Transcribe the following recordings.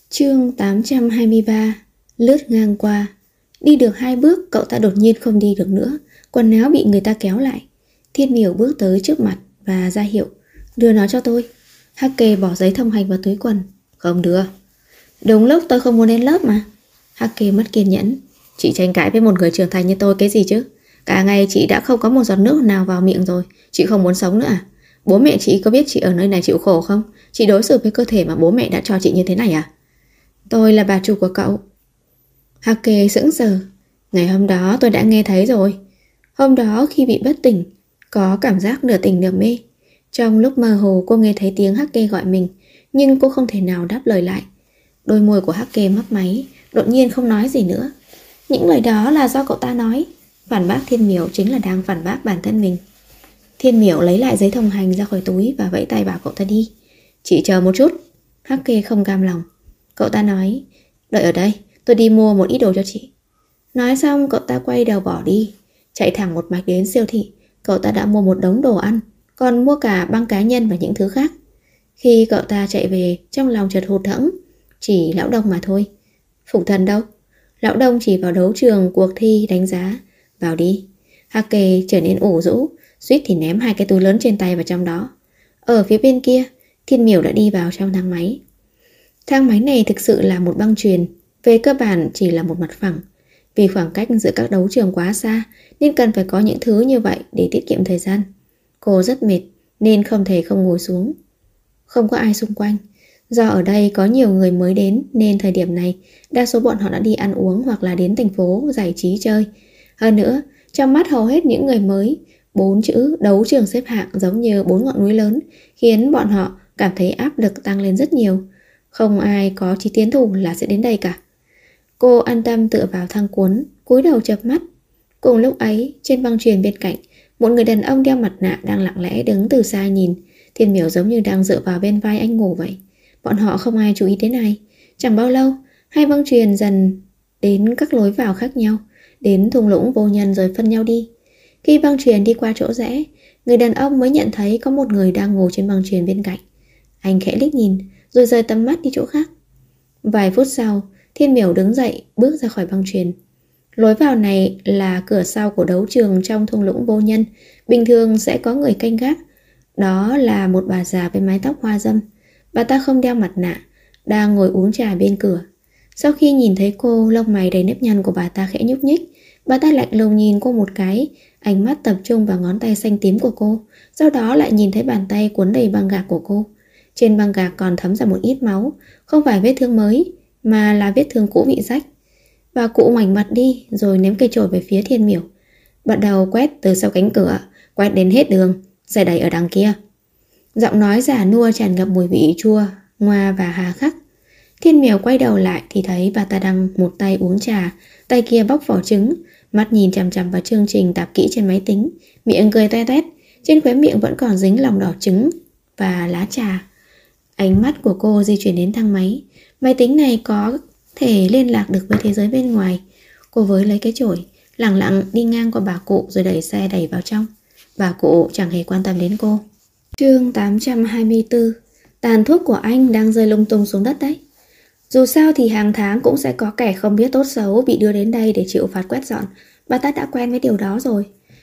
Chương 823. Lướt ngang qua. Đi được 2 bước, cậu ta đột nhiên không đi được nữa. Quần áo bị người ta kéo lại. Thiên Miểu bước tới trước mặt và ra hiệu: đưa nó cho tôi. Hắc Kê bỏ giấy thông hành vào túi quần. Không đưa. Đúng lúc tôi không muốn đến lớp mà. Hắc Kê mất kiên nhẫn. Chị tranh cãi với một người trưởng thành như tôi cái gì chứ? Cả ngày chị đã không có một giọt nước nào vào miệng rồi. Chị không muốn sống nữa à? Bố mẹ chị có biết chị ở nơi này chịu khổ không? Chị đối xử với cơ thể mà bố mẹ đã cho chị như thế này à? Tôi là bà chủ của cậu. Hắc Kê sững sờ. Ngày hôm đó tôi đã nghe thấy rồi. Hôm đó khi bị bất tỉnh, có cảm giác nửa tỉnh nửa mê. Trong lúc mơ hồ cô nghe thấy tiếng Hắc Kê gọi mình, nhưng cô không thể nào đáp lời lại. Đôi môi của Hắc Kê mấp máy, đột nhiên không nói gì nữa. Những lời đó là do cậu ta nói. Phản bác Thiên Miểu chính là đang phản bác bản thân mình. Thiên Miểu lấy lại giấy thông hành ra khỏi túi và vẫy tay bảo cậu ta đi. Chị chờ một chút. Hắc Kê không cam lòng. Cậu ta nói: đợi ở đây, tôi đi mua một ít đồ cho chị. Nói xong cậu ta quay đầu bỏ đi. Chạy thẳng một mạch đến siêu thị, cậu ta đã mua một đống đồ ăn, còn mua cả băng cá nhân và những thứ khác. Khi cậu ta chạy về, trong lòng chợt hụt hẫng. Chỉ Lão Đông mà thôi. Phục Thần đâu? Lão Đông chỉ vào đấu trường cuộc thi đánh giá. Vào đi. Hắc Kê trở nên ủ rũ, suýt thì ném 2 cái túi lớn trên tay vào trong đó. Ở phía bên kia, Thiên Miểu đã đi vào trong thang máy. Thang máy này thực sự là một băng chuyền, về cơ bản chỉ là một mặt phẳng. Vì khoảng cách giữa các đấu trường quá xa nên cần phải có những thứ như vậy để tiết kiệm thời gian. Cô rất mệt nên không thể không ngồi xuống. Không có ai xung quanh. Do ở đây có nhiều người mới đến nên thời điểm này đa số bọn họ đã đi ăn uống hoặc là đến thành phố giải trí chơi. Hơn nữa, trong mắt hầu hết những người mới, 4 chữ đấu trường xếp hạng giống như 4 ngọn núi lớn, khiến bọn họ cảm thấy áp lực tăng lên rất nhiều. Không ai có chí tiến thủ là sẽ đến đây cả. Cô an tâm tựa vào thang cuốn, cúi đầu chợp mắt. Cùng lúc ấy, trên băng chuyền bên cạnh, một người đàn ông đeo mặt nạ đang lặng lẽ đứng từ xa nhìn. Thiên Miểu giống như đang dựa vào bên vai anh ngủ vậy. Bọn họ không ai chú ý đến ai. Chẳng bao lâu, 2 băng chuyền dần đến các lối vào khác nhau, đến thung lũng vô nhân rồi phân nhau đi. Khi băng chuyền đi qua chỗ rẽ, người đàn ông mới nhận thấy có một người đang ngồi trên băng chuyền bên cạnh. Anh khẽ liếc nhìn, rồi rời tầm mắt đi chỗ khác. Vài phút sau, Thiên Miểu đứng dậy, bước ra khỏi băng chuyền. Lối vào này là cửa sau của đấu trường trong thung lũng vô nhân. Bình thường sẽ có người canh gác. Đó là một bà già với mái tóc hoa dâm. Bà ta không đeo mặt nạ, đang ngồi uống trà bên cửa. Sau khi nhìn thấy cô, lông mày đầy nếp nhăn của bà ta khẽ nhúc nhích. Bà ta lạnh lùng nhìn cô một cái, ánh mắt tập trung vào ngón tay xanh tím của cô. Sau đó lại nhìn thấy bàn tay cuốn đầy băng gạc của cô. Trên băng gạc còn thấm ra một ít máu. Không phải vết thương mới, mà là vết thương cũ bị rách. Bà cụ ngoảnh mặt đi, rồi ném cây chổi về phía Thiên Miểu. Bắt đầu quét từ sau cánh cửa, quét đến hết đường, xe đẩy ở đằng kia. Giọng nói già nua tràn ngập mùi vị chua, ngoa và hà khắc. Thiên Miểu quay đầu lại thì thấy bà ta đang một tay uống trà, tay kia bóc vỏ trứng, mắt nhìn chằm chằm vào chương trình tạp kỹ trên máy tính, miệng cười toe toét, trên khóe miệng vẫn còn dính lòng đỏ trứng và lá trà. Ánh mắt của cô di chuyển đến thang máy. Máy tính này có thể liên lạc được với thế giới bên ngoài. Cô với lấy cái chổi, lẳng lặng đi ngang qua bà cụ rồi đẩy xe đẩy vào trong. Bà cụ chẳng hề quan tâm đến cô. Chương 824. Tàn thuốc của anh đang rơi lung tung xuống đất đấy. Dù sao thì hàng tháng cũng sẽ có kẻ không biết tốt xấu bị đưa đến đây để chịu phạt quét dọn. Bà ta đã quen với điều đó rồi.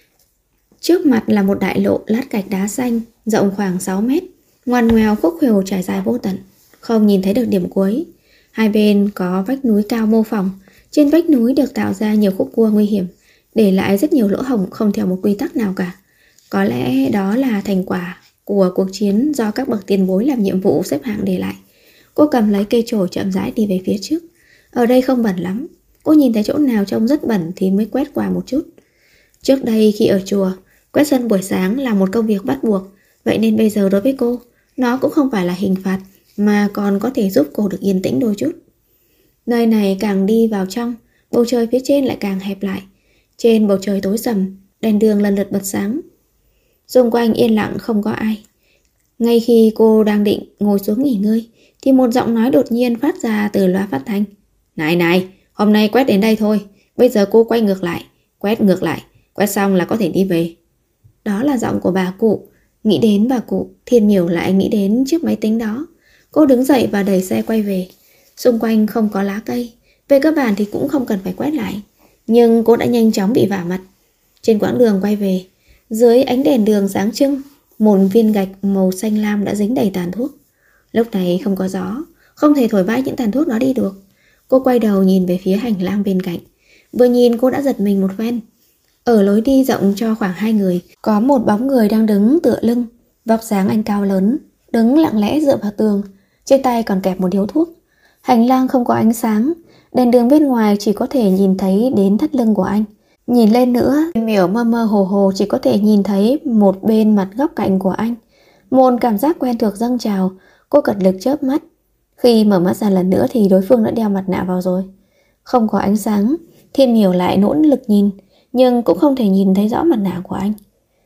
Trước mặt là một đại lộ lát gạch đá xanh, rộng khoảng 6 mét. Ngoằn ngoèo khúc khuỷu trải dài vô tận, không nhìn thấy được điểm cuối. Hai bên có vách núi cao mô phỏng. Trên vách núi được tạo ra nhiều khúc cua nguy hiểm, để lại rất nhiều lỗ hổng không theo một quy tắc nào cả. Có lẽ đó là thành quả của cuộc chiến do các bậc tiền bối làm nhiệm vụ xếp hạng để lại. Cô cầm lấy cây chổi chậm rãi đi về phía trước. Ở đây không bẩn lắm. Cô nhìn thấy chỗ nào trông rất bẩn thì mới quét qua một chút. Trước đây khi ở chùa, quét sân buổi sáng là một công việc bắt buộc. Vậy nên bây giờ đối với cô, nó cũng không phải là hình phạt, mà còn có thể giúp cô được yên tĩnh đôi chút. Nơi này càng đi vào trong, bầu trời phía trên lại càng hẹp lại. Trên bầu trời tối sầm, đèn đường lần lượt bật sáng. Xung quanh yên lặng không có ai. Ngay khi cô đang định ngồi xuống nghỉ ngơi thì một giọng nói đột nhiên phát ra từ loa phát thanh. Này này, hôm nay quét đến đây thôi. Bây giờ cô quay ngược lại, quét xong là có thể đi về. Đó là giọng của bà cụ. Nghĩ đến bà cụ, Thiên Miểu lại nghĩ đến chiếc máy tính đó. Cô đứng dậy và đẩy xe quay về. Xung quanh không có lá cây, về cơ bản thì cũng không cần phải quét lại. Nhưng cô đã nhanh chóng bị vả mặt. Trên quãng đường quay về, dưới ánh đèn đường sáng trưng, một viên gạch màu xanh lam đã dính đầy tàn thuốc. Lúc này không có gió, không thể thổi bay những tàn thuốc đó đi được. Cô quay đầu nhìn về phía hành lang bên cạnh. Vừa nhìn cô đã giật mình một phen. Ở lối đi rộng cho khoảng 2 người, có một bóng người đang đứng tựa lưng. Vóc dáng anh cao lớn, đứng lặng lẽ dựa vào tường, trên tay còn kẹp một điếu thuốc. Hành lang không có ánh sáng, đèn đường bên ngoài chỉ có thể nhìn thấy đến thắt lưng của anh. Nhìn lên nữa, miểu mơ mơ hồ hồ chỉ có thể nhìn thấy một bên mặt góc cạnh của anh. Một cảm giác quen thuộc dâng trào, cô cật lực chớp mắt. Khi mở mắt ra lần nữa thì đối phương đã đeo mặt nạ vào rồi. Không có ánh sáng, Thiên Miểu lại nỗ lực nhìn, nhưng cũng không thể nhìn thấy rõ mặt nạ của anh.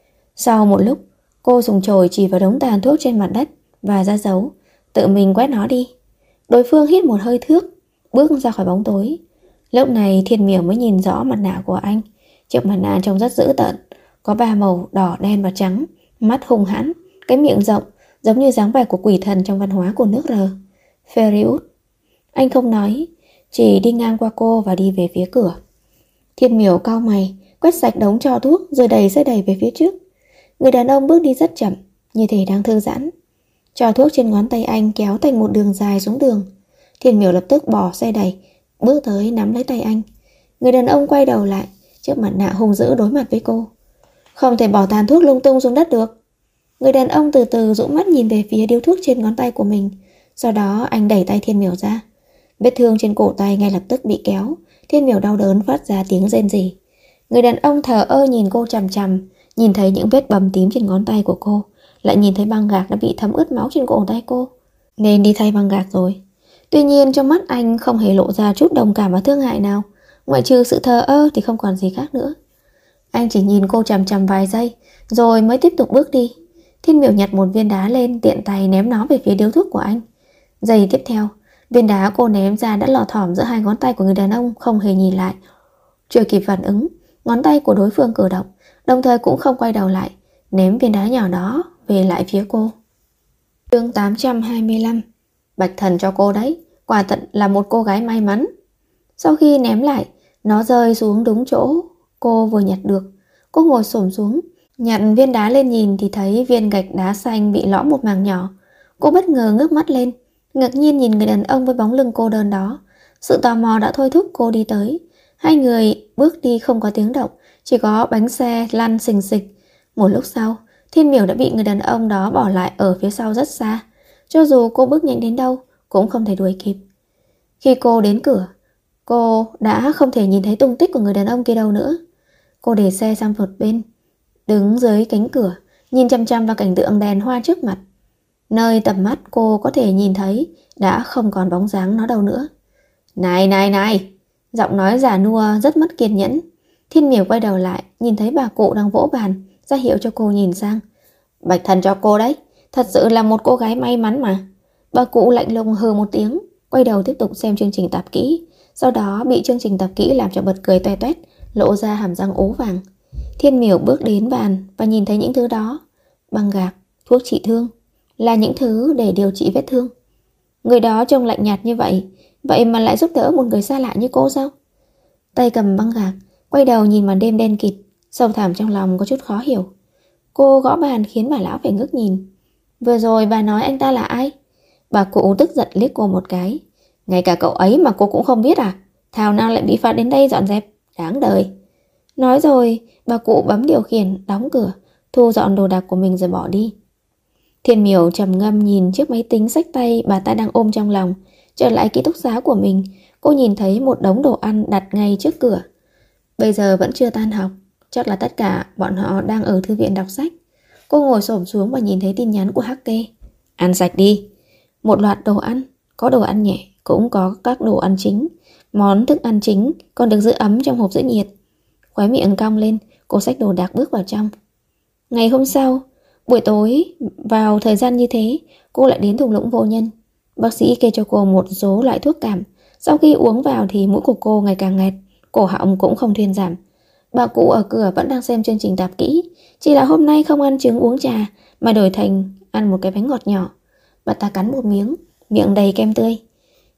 Sau một lúc, cô dùng chổi chỉ vào đống tàn thuốc trên mặt đất và ra dấu, tự mình quét nó đi. Đối phương hít một hơi thước, bước ra khỏi bóng tối. Lúc này Thiên Miểu mới nhìn rõ mặt nạ của anh. Chiếc mặt nạ trông rất dữ tợn, có 3 màu đỏ, đen và trắng, mắt hung hãn, cái miệng rộng, giống như dáng vẻ của quỷ thần trong văn hóa của nước R. Ferius. Anh không nói, chỉ đi ngang qua cô và đi về phía cửa. Thiên Miểu cau mày, quét sạch đống tro thuốc rồi đẩy xe đẩy về phía trước. Người đàn ông bước đi rất chậm, như thể đang thư giãn. Tro thuốc trên ngón tay anh kéo thành một đường dài xuống đường. Thiên Miểu lập tức bỏ xe đẩy, bước tới nắm lấy tay anh. Người đàn ông quay đầu lại, chiếc mặt nạ hung dữ đối mặt với cô. Không thể bỏ tàn thuốc lung tung xuống đất được. Người đàn ông từ từ dũng mắt nhìn về phía điếu thuốc trên ngón tay của mình. Sau đó anh đẩy tay Thiên Miểu ra. Vết thương trên cổ tay ngay lập tức bị kéo. Thiên Miểu đau đớn phát ra tiếng rên rỉ. Người đàn ông thờ ơ nhìn cô chằm chằm, nhìn thấy những vết bầm tím trên ngón tay của cô, lại nhìn thấy băng gạc đã bị thấm ướt máu trên cổ tay cô. Nên đi thay băng gạc rồi. Tuy nhiên trong mắt anh không hề lộ ra chút đồng cảm và thương hại nào. Ngoại trừ sự thờ ơ thì không còn gì khác nữa. Anh chỉ nhìn cô chằm chằm vài giây, rồi mới tiếp tục bước đi. Thiên Miểu nhặt một viên đá lên, tiện tay ném nó về phía điếu thuốc của anh. Giây tiếp theo, viên đá cô ném ra đã lọt thỏm giữa hai ngón tay của người đàn ông, không hề nhìn lại. Chưa kịp phản ứng, ngón tay của đối phương cử động, đồng thời cũng không quay đầu lại, ném viên đá nhỏ đó về lại phía cô. Chương 825. Bạch thần cho cô đấy, quả thật là một cô gái may mắn. Sau khi ném lại, nó rơi xuống đúng chỗ cô vừa nhặt được. Cô ngồi xổm xuống, nhặt viên đá lên nhìn thì thấy viên gạch đá xanh bị lõm một mảng nhỏ. Cô bất ngờ ngước mắt lên, ngạc nhiên nhìn người đàn ông với bóng lưng cô đơn đó. Sự tò mò đã thôi thúc cô đi tới. Hai người bước đi không có tiếng động, chỉ có bánh xe lăn xình xịch. Một lúc sau, Thiên Miểu đã bị người đàn ông đó bỏ lại ở phía sau rất xa. Cho dù cô bước nhanh đến đâu, cũng không thể đuổi kịp. Khi cô đến cửa, cô đã không thể nhìn thấy tung tích của người đàn ông kia đâu nữa. Cô để xe sang một bên, đứng dưới cánh cửa, nhìn chăm chăm vào cảnh tượng đèn hoa trước mặt. Nơi tầm mắt cô có thể nhìn thấy đã không còn bóng dáng nó đâu nữa. Này này này! Giọng nói già nua rất mất kiên nhẫn. Thiên Miểu quay đầu lại, nhìn thấy bà cụ đang vỗ bàn, ra hiệu cho cô nhìn sang. Bạch thần cho cô đấy, thật sự là một cô gái may mắn mà. Bà cụ lạnh lùng hừ một tiếng, quay đầu tiếp tục xem chương trình tạp kỹ. Sau đó bị chương trình tạp kỹ làm cho bật cười toe toét, lộ ra hàm răng ố vàng. Thiên Miểu bước đến bàn và nhìn thấy những thứ đó. Băng gạc, thuốc trị thương, là những thứ để điều trị vết thương. Người đó trông lạnh nhạt như vậy, vậy mà lại giúp đỡ một người xa lạ như cô sao? Tay cầm băng gạc, quay đầu nhìn màn đêm đen kịt, sâu thẳm trong lòng có chút khó hiểu. Cô gõ bàn khiến bà lão phải ngước nhìn. Vừa rồi bà nói anh ta là ai? Bà cụ tức giận liếc cô một cái. Ngay cả cậu ấy mà cô cũng không biết à? Thảo nào lại bị phạt đến đây dọn dẹp, đáng đời. Nói rồi, bà cụ bấm điều khiển, đóng cửa, thu dọn đồ đạc của mình rồi bỏ đi. Thiên Miểu trầm ngâm nhìn chiếc máy tính xách tay bà ta đang ôm trong lòng. Trở lại ký túc xá của mình, cô nhìn thấy một đống đồ ăn đặt ngay trước cửa. Bây giờ vẫn chưa tan học, chắc là tất cả bọn họ đang ở thư viện đọc sách. Cô ngồi xổm xuống và nhìn thấy tin nhắn của Hắc Kê. Ăn sạch đi. Một loạt đồ ăn, có đồ ăn nhẹ, cũng có các đồ ăn chính. Món thức ăn chính còn được giữ ấm trong hộp giữ nhiệt. Khóe miệng cong lên, cô xách đồ đạc bước vào trong. Ngày hôm sau, buổi tối, vào thời gian như thế, cô lại đến thung lũng vô nhân. Bác sĩ kê cho cô một số loại thuốc cảm. Sau khi uống vào thì mũi của cô ngày càng nghẹt, cổ họng cũng không thuyên giảm. Bà cụ ở cửa vẫn đang xem chương trình tạp kỹ, chỉ là hôm nay không ăn trứng uống trà mà đổi thành ăn một cái bánh ngọt nhỏ. Bà ta cắn một miếng, miệng đầy kem tươi.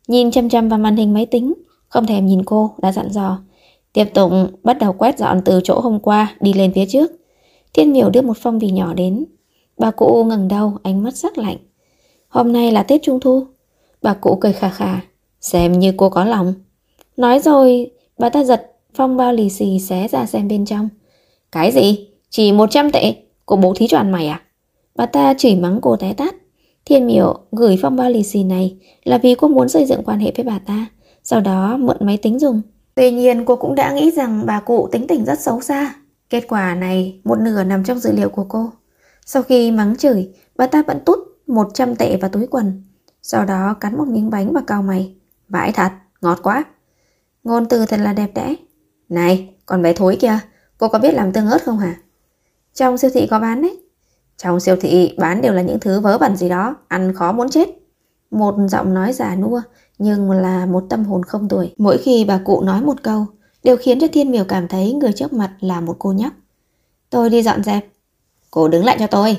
nhìn chăm chăm vào màn hình máy tính, không thèm nhìn cô, đã dặn dò. Tiếp tục bắt đầu quét dọn từ chỗ hôm qua đi lên phía trước. Thiên Miểu đưa một phong bì nhỏ đến. Bà cụ ngẩng đầu, ánh mắt sắc lạnh. Hôm nay là Tết Trung Thu. Bà cụ cười khà khà. Xem như cô có lòng. Nói rồi, bà ta giật phong bao lì xì xé ra xem bên trong. Cái gì? Chỉ 100 tệ? Cô bố thí cho ăn mày à? Bà ta chửi mắng cô té tát. Thiên Miểu gửi phong bao lì xì này là vì cô muốn xây dựng quan hệ với bà ta, sau đó mượn máy tính dùng. Tuy nhiên cô cũng đã nghĩ rằng bà cụ tính tình rất xấu xa. Kết quả này một nửa nằm trong dữ liệu của cô. Sau khi mắng chửi, bà ta vẫn tút 100 tệ vào túi quần. Sau đó cắn một miếng bánh và cau mày. Vãi thật, ngọt quá. Ngôn từ thật là đẹp đẽ. Này, con bé thối kìa, cô có biết làm tương ớt không hả? Trong siêu thị có bán đấy. Trong siêu thị bán đều là những thứ vớ vẩn gì đó, ăn khó muốn chết. Một giọng nói già nua, nhưng là một tâm hồn không tuổi. Mỗi khi bà cụ nói một câu, đều khiến cho Thiên Miểu cảm thấy người trước mặt là một cô nhóc. Tôi đi dọn dẹp. Cô đứng lại cho tôi.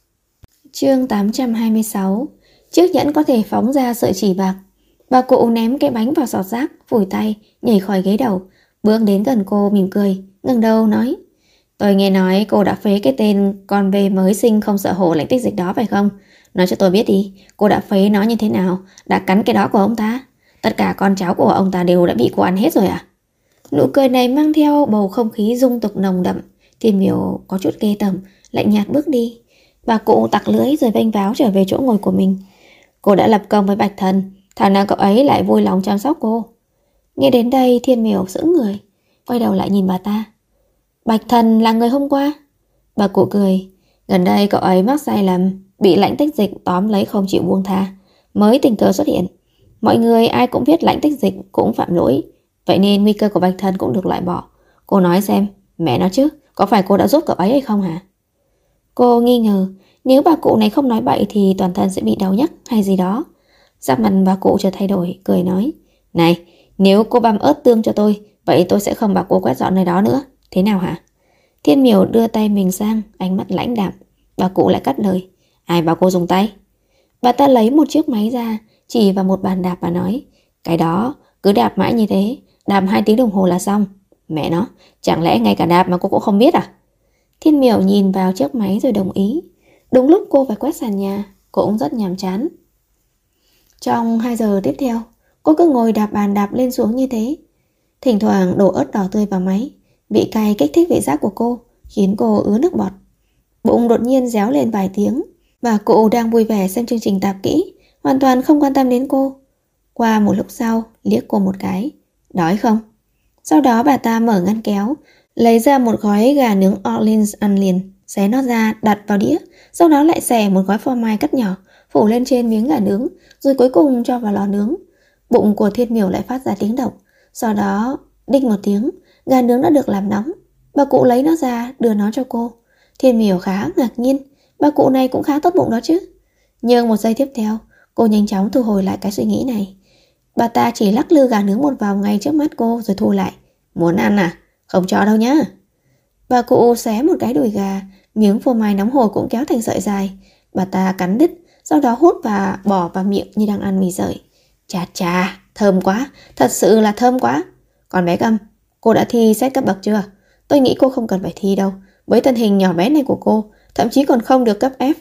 Chương 826. Chiếc nhẫn có thể phóng ra sợi chỉ bạc. Bà cụ ném cái bánh vào giọt rác, phủi tay, nhảy khỏi ghế đầu, bước đến gần cô mỉm cười, ngẩng đầu nói. Tôi nghe nói cô đã phế cái tên con bê mới sinh không sợ hổ lạnh tích dịch đó phải không? Nói cho tôi biết đi, cô đã phế nó như thế nào? Đã cắn cái đó của ông ta? Tất cả con cháu của ông ta đều đã bị cô ăn hết rồi à? Nụ cười này mang theo bầu không khí dung tục nồng đậm. Thiên Miểu có chút ghê tởm, lạnh nhạt bước đi. Bà cụ tặc lưỡi rồi vênh váo trở về chỗ ngồi của mình. Cô đã lập công với Bạch Thần, thằng nào cậu ấy lại vui lòng chăm sóc cô. Nghe đến đây Thiên Miểu sững người, quay đầu lại nhìn bà ta. Bạch Thần là người hôm qua. Bà cụ cười. Gần đây cậu ấy mắc sai lầm, bị lãnh tích dịch tóm lấy không chịu buông tha, mới tình cờ xuất hiện. Mọi người ai cũng biết lãnh tích dịch cũng phạm lỗi, vậy nên nguy cơ của Bạch Thần cũng được loại bỏ. Cô nói xem, mẹ nó chứ, có phải cô đã giúp cậu ấy hay không hả? Cô nghi ngờ, nếu bà cụ này không nói bậy thì toàn thân sẽ bị đau nhức hay gì đó. Sắc mặt bà cụ chợt thay đổi, cười nói. Này, nếu cô băm ớt tương cho tôi, vậy tôi sẽ không bảo cô quét dọn nơi đó nữa. Thế nào hả? Thiên Miểu đưa tay mình sang, ánh mắt lãnh đạm. Bà cụ lại cắt lời. Ai bảo cô dùng tay? Bà ta lấy một chiếc máy ra, chỉ vào một bàn đạp và nói. Cái đó, cứ đạp mãi như thế, đạp 2 tiếng đồng hồ là xong. Mẹ nó, chẳng lẽ ngay cả đạp mà cô cũng không biết à? Thiên Miểu nhìn vào chiếc máy rồi đồng ý. Đúng lúc cô phải quét sàn nhà, cũng rất nhàm chán. Trong 2 giờ tiếp theo, cô cứ ngồi đạp bàn đạp lên xuống như thế. Thỉnh thoảng đổ ớt đỏ tươi vào máy. Vị cay kích thích vị giác của cô, khiến cô ứa nước bọt. Bụng đột nhiên réo lên vài tiếng. Bà cụ đang vui vẻ xem chương trình tạp kỹ, hoàn toàn không quan tâm đến cô. Qua một lúc sau, liếc cô một cái. Đói không? Sau đó bà ta mở ngăn kéo, lấy ra một gói gà nướng Orleans ăn liền, xé nó ra đặt vào đĩa. Sau đó lại xẻ một gói phô mai cắt nhỏ, phủ lên trên miếng gà nướng, rồi cuối cùng cho vào lò nướng. Bụng của Thiên Miểu lại phát ra tiếng động. Sau đó, đinh một tiếng, gà nướng đã được làm nóng. Bà cụ lấy nó ra, đưa nó cho cô. Thiên Miểu khá ngạc nhiên, bà cụ này cũng khá tốt bụng đó chứ. Nhưng một giây tiếp theo, cô nhanh chóng thu hồi lại cái suy nghĩ này. Bà ta chỉ lắc lư gà nướng một vòng ngay trước mắt cô rồi thu lại. Muốn ăn à? Không cho đâu nhá. Bà cụ xé một cái đùi gà, miếng phô mai nóng hổi cũng kéo thành sợi dài. Bà ta cắn đứt, sau đó hút và bỏ vào miệng như đang ăn mì sợi. Chà chà, thơm quá, thật sự là thơm quá. Còn bé Câm, cô đã thi xét cấp bậc chưa? Tôi nghĩ cô không cần phải thi đâu. Với thân hình nhỏ bé này của cô, thậm chí còn không được cấp F.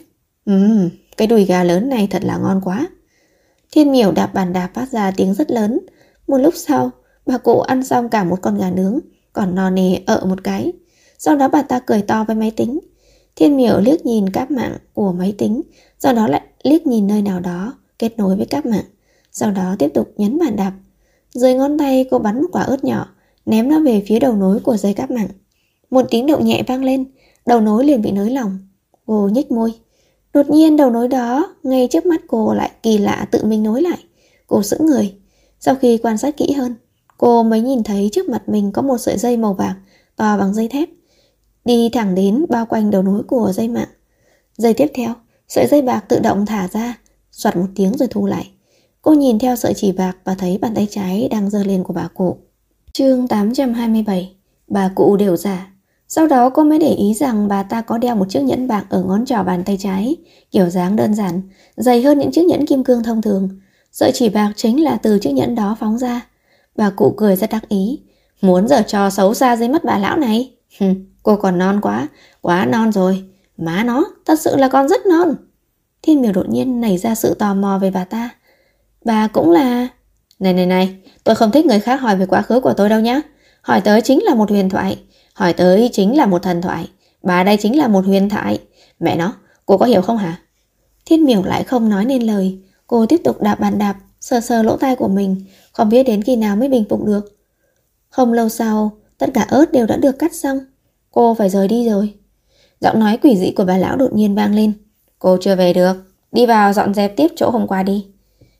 Cái đùi gà lớn này thật là ngon quá. Thiên Miểu đạp bàn đạp phát ra tiếng rất lớn. Một lúc sau, bà cụ ăn xong cả một con gà nướng, còn no nề ợ một cái. Sau đó bà ta cười to với máy tính. Thiên Miểu liếc nhìn cáp mạng của máy tính, sau đó lại liếc nhìn nơi nào đó kết nối với cáp mạng. Sau đó tiếp tục nhấn bàn đạp. Dưới ngón tay cô bắn một quả ớt nhỏ, ném nó về phía đầu nối của dây cáp mạng. Một tiếng động nhẹ vang lên, đầu nối liền bị nới lỏng. Cô nhếch môi. Đột nhiên đầu nối đó ngay trước mắt cô lại kỳ lạ tự mình nối lại. Cô sững người. Sau khi quan sát kỹ hơn, cô mới nhìn thấy trước mặt mình có một sợi dây màu vàng to bằng dây thép, đi thẳng đến bao quanh đầu nối của dây mạng. Giây tiếp theo, sợi dây bạc tự động thả ra, xoạt một tiếng rồi thu lại. Cô nhìn theo sợi chỉ bạc và thấy bàn tay trái đang giơ lên của bà cụ. Chương 827. Bà cụ đều giả. Sau đó cô mới để ý rằng bà ta có đeo một chiếc nhẫn bạc ở ngón trỏ bàn tay trái, kiểu dáng đơn giản, dày hơn những chiếc nhẫn kim cương thông thường. Sợi chỉ bạc chính là từ chiếc nhẫn đó phóng ra. Bà cụ cười rất đắc ý. Muốn giở trò xấu xa dưới mắt bà lão này? Cô còn non quá, quá non rồi. Má nó, thật sự là con rất non. Thiên Miểu đột nhiên nảy ra sự tò mò về bà ta. Bà cũng là... Này, tôi không thích người khác hỏi về quá khứ của tôi đâu nhá. Hỏi tới chính là một huyền thoại, hỏi tới chính là một thần thoại. Bà đây chính là một huyền thoại. Mẹ nó, cô có hiểu không hả? Thiên Miểu lại không nói nên lời. Cô tiếp tục đạp bàn đạp, sờ sờ lỗ tai của mình, không biết đến khi nào mới bình phục được. Không lâu sau, tất cả ớt đều đã được cắt xong. Cô phải rời đi rồi. Giọng nói quỷ dị của bà lão đột nhiên vang lên. Cô chưa về được, đi vào dọn dẹp tiếp chỗ hôm qua đi.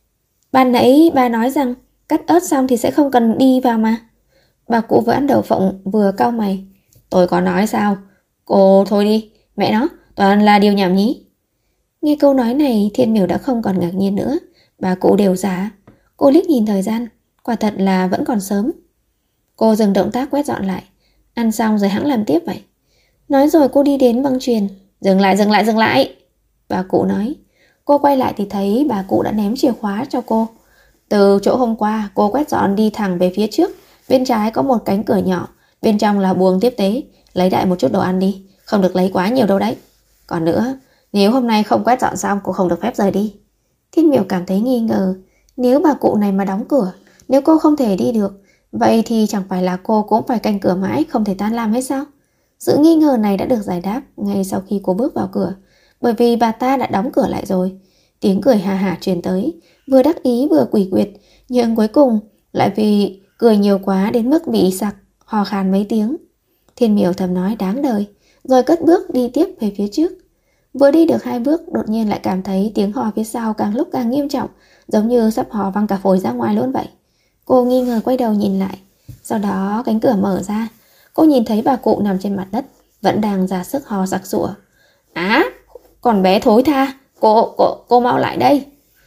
Ban nãy bà nói rằng cắt ớt xong thì sẽ không cần đi vào mà. Bà cụ vừa ăn đậu phộng vừa cau mày. Tôi có nói sao? Cô thôi đi, mẹ nó, toàn là điều nhảm nhí. Nghe câu nói này, Thiên Miểu đã không còn ngạc nhiên nữa. Bà cụ đều giả. Cô liếc nhìn thời gian, quả thật là vẫn còn sớm. Cô dừng động tác quét dọn lại. Ăn xong rồi hẵng làm tiếp vậy. Nói rồi cô đi đến băng chuyền. Dừng lại. Bà cụ nói. Cô quay lại thì thấy bà cụ đã ném chìa khóa cho cô. Từ chỗ hôm qua, cô quét dọn đi thẳng về phía trước. Bên trái có một cánh cửa nhỏ, bên trong là buồng tiếp tế. Lấy đại một chút đồ ăn đi, không được lấy quá nhiều đâu đấy. Còn nữa, nếu hôm nay không quét dọn xong, cô không được phép rời đi. Thiên Miểu cảm thấy nghi ngờ. Nếu bà cụ này mà đóng cửa, nếu cô không thể đi được, vậy thì chẳng phải là cô cũng phải canh cửa mãi, không thể tan làm hay sao? Sự nghi ngờ này đã được giải đáp ngay sau khi cô bước vào cửa, bởi vì bà ta đã đóng cửa lại rồi. Tiếng cười hà hả truyền tới, vừa đắc ý vừa quỷ quyệt, nhưng cuối cùng lại vì cười nhiều quá đến mức bị sặc, hò khan mấy tiếng. Thiên Miểu thầm nói đáng đời, rồi cất bước đi tiếp về phía trước. Vừa đi được 2 bước, đột nhiên lại cảm thấy tiếng hò phía sau càng lúc càng nghiêm trọng, giống như sắp hò văng cả phổi ra ngoài luôn vậy. Cô nghi ngờ quay đầu nhìn lại. Sau đó cánh cửa mở ra. Cô nhìn thấy bà cụ nằm trên mặt đất, vẫn đang ra sức hò sặc sụa. Còn bé thối tha, cô mau lại đây.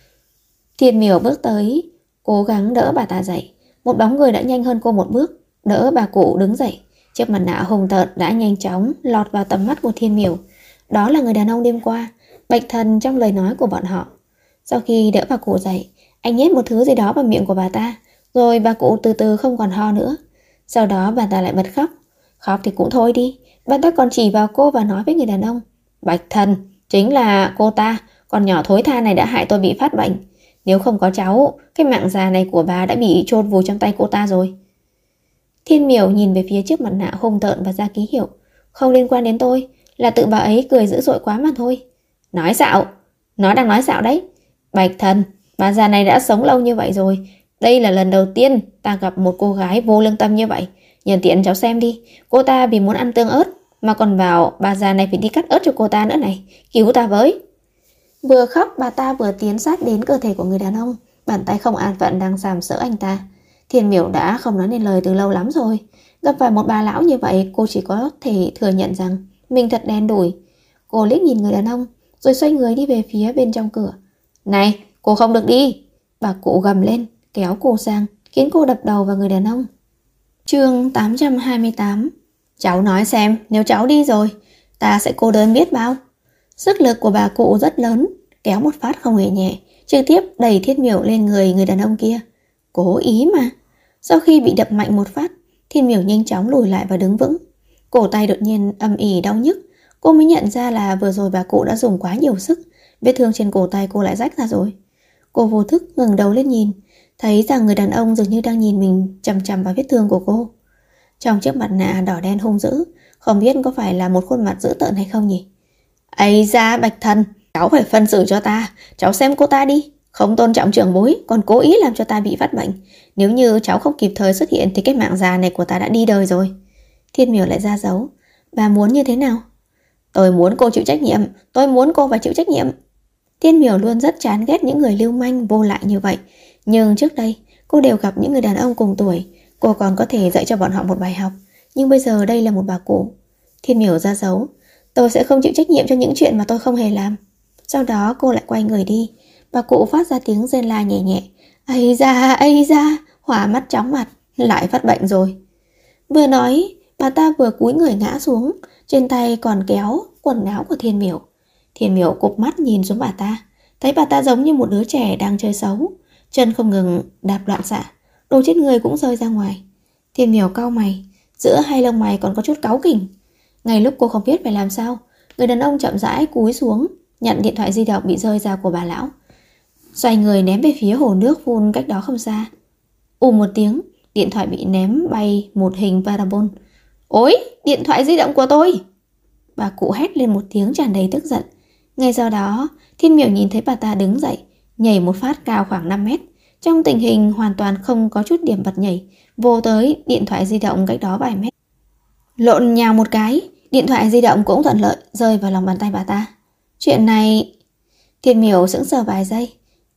Thiên Miểu bước tới, cố gắng đỡ bà ta dậy. Một bóng người đã nhanh hơn cô một bước, đỡ bà cụ đứng dậy. Chiếc mặt nạ hùng tợn đã nhanh chóng lọt vào tầm mắt của Thiên Miểu. Đó là người đàn ông đêm qua, Bạch Thần trong lời nói của bọn họ. Sau khi đỡ bà cụ dậy, anh nhét một thứ gì đó vào miệng của bà ta, rồi bà cụ từ từ không còn ho nữa. Sau đó bà ta lại bật khóc. Khóc thì cũng thôi đi, bà ta còn chỉ vào cô và nói với người đàn ông. Bạch Thần, chính là cô ta, con nhỏ thối tha này đã hại tôi bị phát bệnh. Nếu không có cháu, cái mạng già này của bà đã bị chôn vùi trong tay cô ta rồi. Thiên Miểu nhìn về phía chiếc mặt nạ hung tợn và ra ký hiệu. Không liên quan đến tôi, là tự bà ấy cười dữ dội quá mà thôi. Nói xạo, nó đang nói xạo đấy. Bạch Thần, bà già này đã sống lâu như vậy rồi. Đây là lần đầu tiên ta gặp một cô gái vô lương tâm như vậy. Nhân tiện cháu xem đi, cô ta vì muốn ăn tương ớt mà còn bảo bà già này phải đi cắt ớt cho cô ta nữa này. Cứu ta với. Vừa khóc bà ta vừa tiến sát đến cơ thể của người đàn ông. Bàn tay không an phận đang sàm sỡ anh ta. Thiên Miểu đã không nói nên lời từ lâu lắm rồi. Gặp phải một bà lão như vậy, cô chỉ có thể thừa nhận rằng mình thật đen đủi. Cô liếc nhìn người đàn ông, rồi xoay người đi về phía bên trong cửa. Này, cô không được đi. Bà cụ gầm lên, kéo cô sang, khiến cô đập đầu vào người đàn ông. Chương 828. Cháu nói xem, nếu cháu đi rồi, ta sẽ cô đơn biết bao. Sức lực của bà cụ rất lớn, kéo một phát không hề nhẹ, trực tiếp đẩy Thiên Miểu lên người đàn ông kia. Cố ý mà. Sau khi bị đập mạnh một phát, Thiên Miểu nhanh chóng lùi lại và đứng vững. Cổ tay đột nhiên âm ỉ đau nhức. Cô mới nhận ra là vừa rồi bà cụ đã dùng quá nhiều sức. Vết thương trên cổ tay cô lại rách ra rồi. Cô vô thức ngẩng đầu lên nhìn, thấy rằng người đàn ông dường như đang nhìn mình chằm chằm vào vết thương của cô. Trong chiếc mặt nạ đỏ đen hung dữ, không biết có phải là một khuôn mặt dữ tợn hay không nhỉ? Ây da Bạch Thần, cháu phải phân xử cho ta. Cháu xem cô ta đi, không tôn trọng trưởng bối, còn cố ý làm cho ta bị phát bệnh. Nếu như cháu không kịp thời xuất hiện thì cái mạng già này của ta đã đi đời rồi. Thiên Miểu lại ra dấu. Bà muốn như thế nào? Tôi muốn cô chịu trách nhiệm, tôi muốn cô phải chịu trách nhiệm. Thiên Miểu luôn rất chán ghét những người lưu manh vô lại như vậy. Nhưng trước đây cô đều gặp những người đàn ông cùng tuổi, cô còn có thể dạy cho bọn họ một bài học. Nhưng bây giờ đây là một bà cụ. Thiên Miểu ra dấu. Tôi sẽ không chịu trách nhiệm cho những chuyện mà tôi không hề làm. Sau đó cô lại quay người đi. Bà cụ phát ra tiếng rên la nhẹ nhẹ. Ây da, hỏa mắt chóng mặt, lại phát bệnh rồi. Vừa nói, bà ta vừa cúi người ngã xuống, trên tay còn kéo quần áo của Thiên Miểu. Thiên Miểu cụp mắt nhìn xuống bà ta, thấy bà ta giống như một đứa trẻ đang chơi xấu. chân không ngừng đạp loạn xạ, đồ chết người cũng rơi ra ngoài. Thiên Miểu cau mày, giữa hai lông mày còn có chút cáu kỉnh. Ngay lúc cô không biết phải làm sao, người đàn ông chậm rãi cúi xuống, nhận điện thoại di động bị rơi ra của bà lão, xoay người ném về phía hồ nước phun cách đó không xa. Một tiếng, điện thoại bị ném bay một hình parabol. Ôi, điện thoại di động của tôi! Bà cụ hét lên một tiếng tràn đầy tức giận. Ngay sau đó, Thiên Miểu nhìn thấy bà ta đứng dậy, nhảy một phát cao khoảng 5 mét. Trong tình hình hoàn toàn không có chút điểm bật nhảy, vô tới điện thoại di động cách đó vài mét. Lộn nhào một cái, điện thoại di động cũng thuận lợi rơi vào lòng bàn tay bà ta. Chuyện này... Thiên Miểu sững sờ vài giây.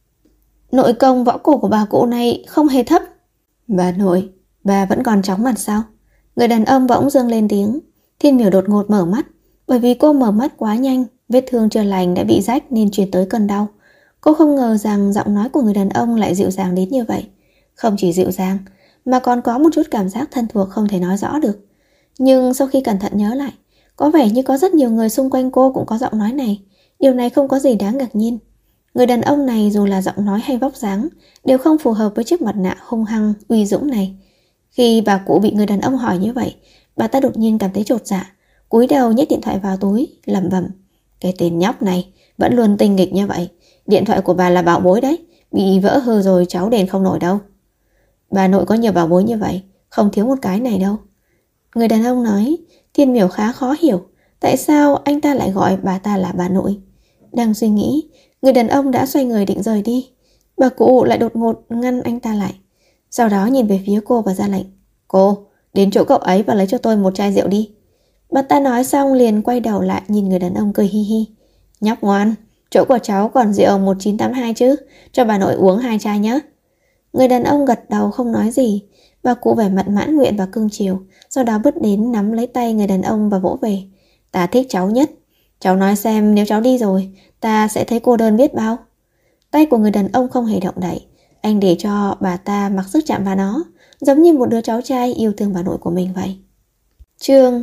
Nội công võ cổ của bà cụ này không hề thấp. Bà nội, bà vẫn còn chóng mặt sao? Người đàn ông bỗng dưng lên tiếng. Thiên Miểu đột ngột mở mắt. Bởi vì cô mở mắt quá nhanh, vết thương chưa lành đã bị rách nên truyền tới cơn đau. Cô không ngờ rằng giọng nói của người đàn ông lại dịu dàng đến như vậy. Không chỉ dịu dàng, mà còn có một chút cảm giác thân thuộc không thể nói rõ được. Nhưng sau khi cẩn thận nhớ lại, có vẻ như có rất nhiều người xung quanh cô cũng có giọng nói này. Điều này không có gì đáng ngạc nhiên. Người đàn ông này dù là giọng nói hay vóc dáng đều không phù hợp với chiếc mặt nạ hung hăng, uy dũng này. Khi bà cụ bị người đàn ông hỏi như vậy, bà ta đột nhiên cảm thấy chột dạ, cúi đầu nhét điện thoại vào túi, lẩm bẩm: cái tên nhóc này vẫn luôn tinh nghịch như vậy. Điện thoại của bà là bảo bối đấy, bị vỡ hư rồi cháu đền không nổi đâu. Bà nội có nhiều bảo bối như vậy, không thiếu một cái này đâu. Người đàn ông nói. Thiên Miểu khá khó hiểu tại sao anh ta lại gọi bà ta là bà nội. Đang suy nghĩ, người đàn ông đã xoay người định rời đi. Bà cụ lại đột ngột ngăn anh ta lại. Sau đó nhìn về phía cô và ra lệnh: cô, đến chỗ cậu ấy và lấy cho tôi một chai rượu đi. Bà ta nói xong liền quay đầu lại nhìn người đàn ông cười hi hi. Nhóc ngoan, chỗ của cháu còn rượu 1982 chứ, cho bà nội uống 2 chai nhé. Người đàn ông gật đầu không nói gì. Bà cụ vẻ mặt mãn nguyện và cưng chiều, sau đó bước đến nắm lấy tay người đàn ông và vỗ về. Ta thích cháu nhất. Cháu nói xem nếu cháu đi rồi, ta sẽ thấy cô đơn biết bao. Tay của người đàn ông không hề động đậy. Anh để cho bà ta mặc sức chạm vào nó, giống như một đứa cháu trai yêu thương bà nội của mình vậy. Chương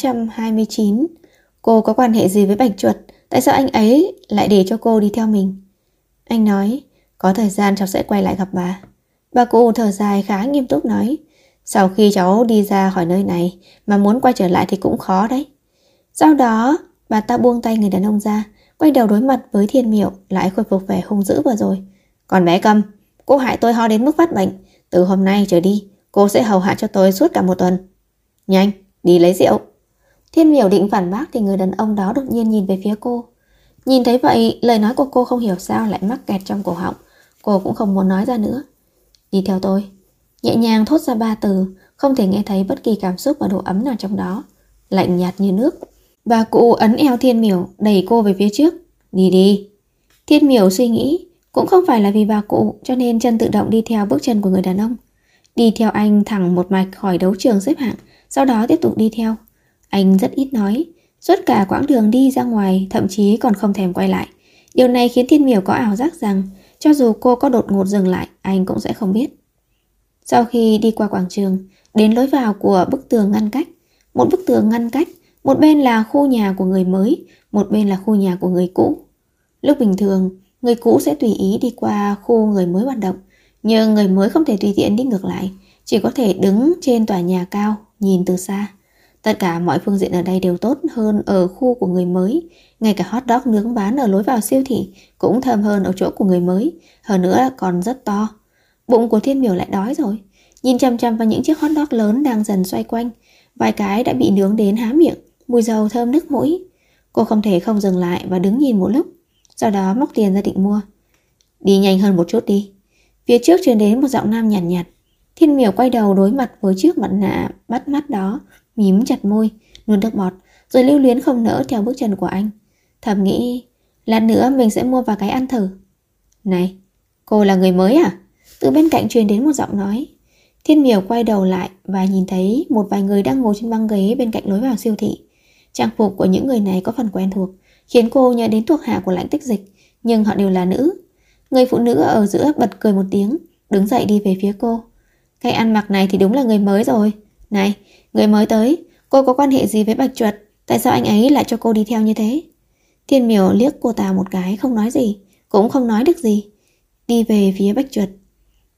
829. Cô có quan hệ gì với Bạch Chuột? Tại sao anh ấy lại để cho cô đi theo mình? Anh nói, có thời gian cháu sẽ quay lại gặp bà. Bà cụ thở dài khá nghiêm túc nói, sau khi cháu đi ra khỏi nơi này mà muốn quay trở lại thì cũng khó đấy. Sau đó bà ta buông tay người đàn ông ra, quay đầu đối mặt với Thiên Miểu, lại khôi phục vẻ hung dữ vừa rồi. Còn bé Cầm, cô hại tôi ho đến mức phát bệnh. Từ hôm nay trở đi, cô sẽ hầu hạ cho tôi suốt cả một tuần. Nhanh, đi lấy rượu. Thiên Miểu định phản bác thì người đàn ông đó đột nhiên nhìn về phía cô. Nhìn thấy vậy, lời nói của cô không hiểu sao lại mắc kẹt trong cổ họng. Cô cũng không muốn nói ra nữa. Đi theo tôi. Nhẹ nhàng thốt ra 3 từ, không thể nghe thấy bất kỳ cảm xúc và độ ấm nào trong đó. Lạnh nhạt như nước. Bà cụ ấn eo Thiên Miểu, đẩy cô về phía trước. Đi đi. Thiên Miểu suy nghĩ, cũng không phải là vì bà cụ cho nên chân tự động đi theo bước chân của người đàn ông. Đi theo anh thẳng một mạch khỏi đấu trường xếp hạng, sau đó tiếp tục đi theo. Anh rất ít nói, suốt cả quãng đường đi ra ngoài thậm chí còn không thèm quay lại. Điều này khiến Thiên Miểu có ảo giác rằng cho dù cô có đột ngột dừng lại, anh cũng sẽ không biết. Sau khi đi qua quảng trường, đến lối vào của bức tường ngăn cách. Một bức tường ngăn cách, một bên là khu nhà của người mới, một bên là khu nhà của người cũ. Lúc bình thường, người cũ sẽ tùy ý đi qua khu người mới hoạt động, nhưng người mới không thể tùy tiện đi ngược lại, chỉ có thể đứng trên tòa nhà cao, nhìn từ xa. Tất cả mọi phương diện ở đây đều tốt hơn ở khu của người mới. Ngay cả hot dog nướng bán ở lối vào siêu thị cũng thơm hơn ở chỗ của người mới. Hơn nữa còn rất to. Bụng của Thiên Miểu lại đói rồi. Nhìn chăm chăm vào những chiếc hot dog lớn đang dần xoay quanh. Vài cái đã bị nướng đến há miệng, mùi dầu thơm nức mũi. Cô không thể không dừng lại và đứng nhìn một lúc, sau đó móc tiền ra định mua. Đi nhanh hơn một chút đi. Phía trước truyền đến một giọng nam nhàn nhạt. Thiên Miểu quay đầu đối mặt với chiếc mặt nạ bắt mắt đó, mím chặt môi, nuốt nước bọt, rồi lưu luyến không nỡ theo bước chân của anh. Thầm nghĩ, lát nữa mình sẽ mua vài cái ăn thử. Này, cô là người mới à? Từ bên cạnh truyền đến một giọng nói. Thiên Miểu quay đầu lại và nhìn thấy một vài người đang ngồi trên băng ghế bên cạnh lối vào siêu thị. Trang phục của những người này có phần quen thuộc, khiến cô nhớ đến thuộc hạ của Lãnh Tích Dịch, nhưng họ đều là nữ. Người phụ nữ ở giữa bật cười một tiếng, đứng dậy đi về phía cô. Cái ăn mặc này thì đúng là người mới rồi. Này, người mới tới, cô có quan hệ gì với Bạch Chuột? Tại sao anh ấy lại cho cô đi theo như thế? Thiên Miểu liếc cô ta một cái, không nói gì, cũng không nói được gì. Đi về phía Bạch Chuột.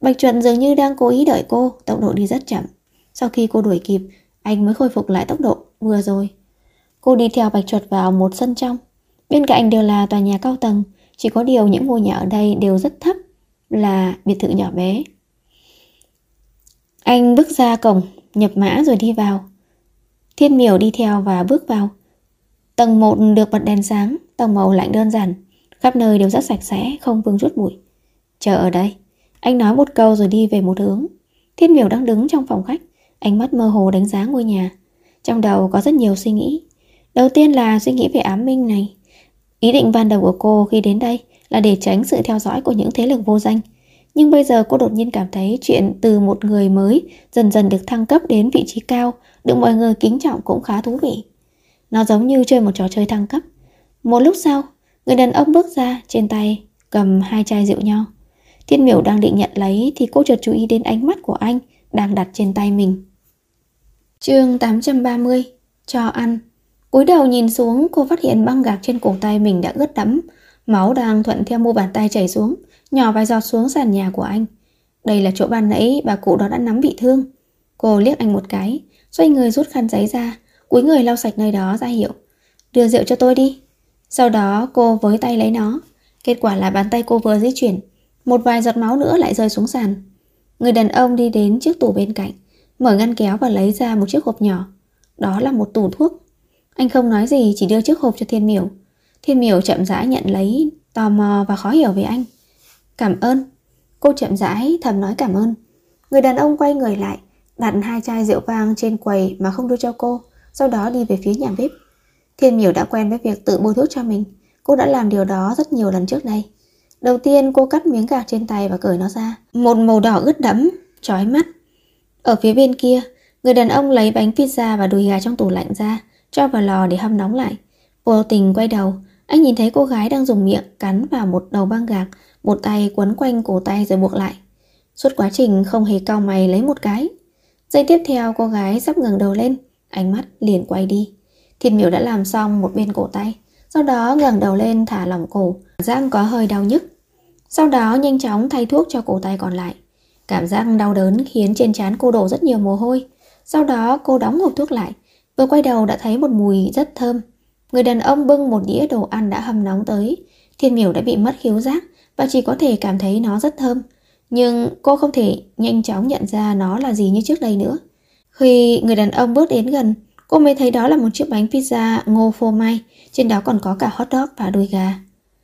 Bạch Chuẩn dường như đang cố ý đợi cô, tốc độ đi rất chậm. Sau khi cô đuổi kịp, anh mới khôi phục lại tốc độ vừa rồi. Cô đi theo Bạch Chuẩn vào một sân trong. Bên cạnh đều là tòa nhà cao tầng, chỉ có điều những ngôi nhà ở đây đều rất thấp, là biệt thự nhỏ bé. Anh bước ra cổng, nhập mã rồi đi vào. Thiên Miểu đi theo và bước vào. Tầng 1 được bật đèn sáng, tầng màu lạnh đơn giản, khắp nơi đều rất sạch sẽ, không vương rút bụi. Chờ ở đây. Anh nói một câu rồi đi về một hướng. Thiên Miểu đang đứng trong phòng khách, ánh mắt mơ hồ đánh giá ngôi nhà. Trong đầu có rất nhiều suy nghĩ. Đầu tiên là suy nghĩ về Ám Minh này. Ý định ban đầu của cô khi đến đây là để tránh sự theo dõi của những thế lực vô danh. Nhưng bây giờ cô đột nhiên cảm thấy chuyện từ một người mới dần dần được thăng cấp đến vị trí cao, được mọi người kính trọng cũng khá thú vị. Nó giống như chơi một trò chơi thăng cấp. Một lúc sau, người đàn ông bước ra, trên tay cầm 2 chai rượu nho. Thiên Miểu đang định nhận lấy thì cô chợt chú ý đến ánh mắt của anh đang đặt trên tay mình. Chương 830. Cho ăn. Cúi đầu nhìn xuống, cô phát hiện băng gạc trên cổ tay mình đã ướt đẫm, máu đang thuận theo mu bàn tay chảy xuống, nhỏ vài giọt xuống sàn nhà của anh. Đây là chỗ ban nãy bà cụ đó đã nắm bị thương. Cô liếc anh một cái, xoay người rút khăn giấy ra, cúi người lau sạch nơi đó ra hiệu. Đưa rượu cho tôi đi. Sau đó cô với tay lấy nó. Kết quả là bàn tay cô vừa di chuyển, một vài giọt máu nữa lại rơi xuống sàn. Người đàn ông đi đến chiếc tủ bên cạnh, mở ngăn kéo và lấy ra một chiếc hộp nhỏ. Đó là một tủ thuốc. Anh không nói gì, chỉ đưa chiếc hộp cho Thiên Miểu. Thiên Miểu chậm rãi nhận lấy, tò mò và khó hiểu về anh. Cảm ơn. Cô chậm rãi thầm nói cảm ơn. Người đàn ông quay người lại, đặt 2 chai rượu vang trên quầy mà không đưa cho cô, sau đó đi về phía nhà bếp. Thiên Miểu đã quen với việc tự bôi thuốc cho mình. Cô đã làm điều đó rất nhiều lần trước đây. Đầu tiên cô cắt miếng gạc trên tay và cởi nó ra. Một màu đỏ ướt đẫm, chói mắt. Ở phía bên kia, người đàn ông lấy bánh pizza và đùi gà trong tủ lạnh ra, cho vào lò để hâm nóng lại. Vô tình quay đầu, anh nhìn thấy cô gái đang dùng miệng cắn vào một đầu băng gạc, một tay quấn quanh cổ tay rồi buộc lại. Suốt quá trình không hề cau mày lấy một cái. Giây tiếp theo cô gái sắp ngẩng đầu lên, ánh mắt liền quay đi. Thiên Miểu đã làm xong một bên cổ tay, sau đó ngẩng đầu lên thả lỏng cổ, giác có hơi đau nhức. Sau đó nhanh chóng thay thuốc cho cổ tay còn lại. Cảm giác đau đớn khiến trên trán cô đổ rất nhiều mồ hôi. Sau đó cô đóng hộp thuốc lại, vừa quay đầu đã thấy một mùi rất thơm. Người đàn ông bưng một đĩa đồ ăn đã hâm nóng tới. Thiên Miểu đã bị mất khiếu giác và chỉ có thể cảm thấy nó rất thơm. Nhưng cô không thể nhanh chóng nhận ra nó là gì như trước đây nữa. Khi người đàn ông bước đến gần, cô mới thấy đó là một chiếc bánh pizza ngô phô mai, trên đó còn có cả hot dog và đùi gà.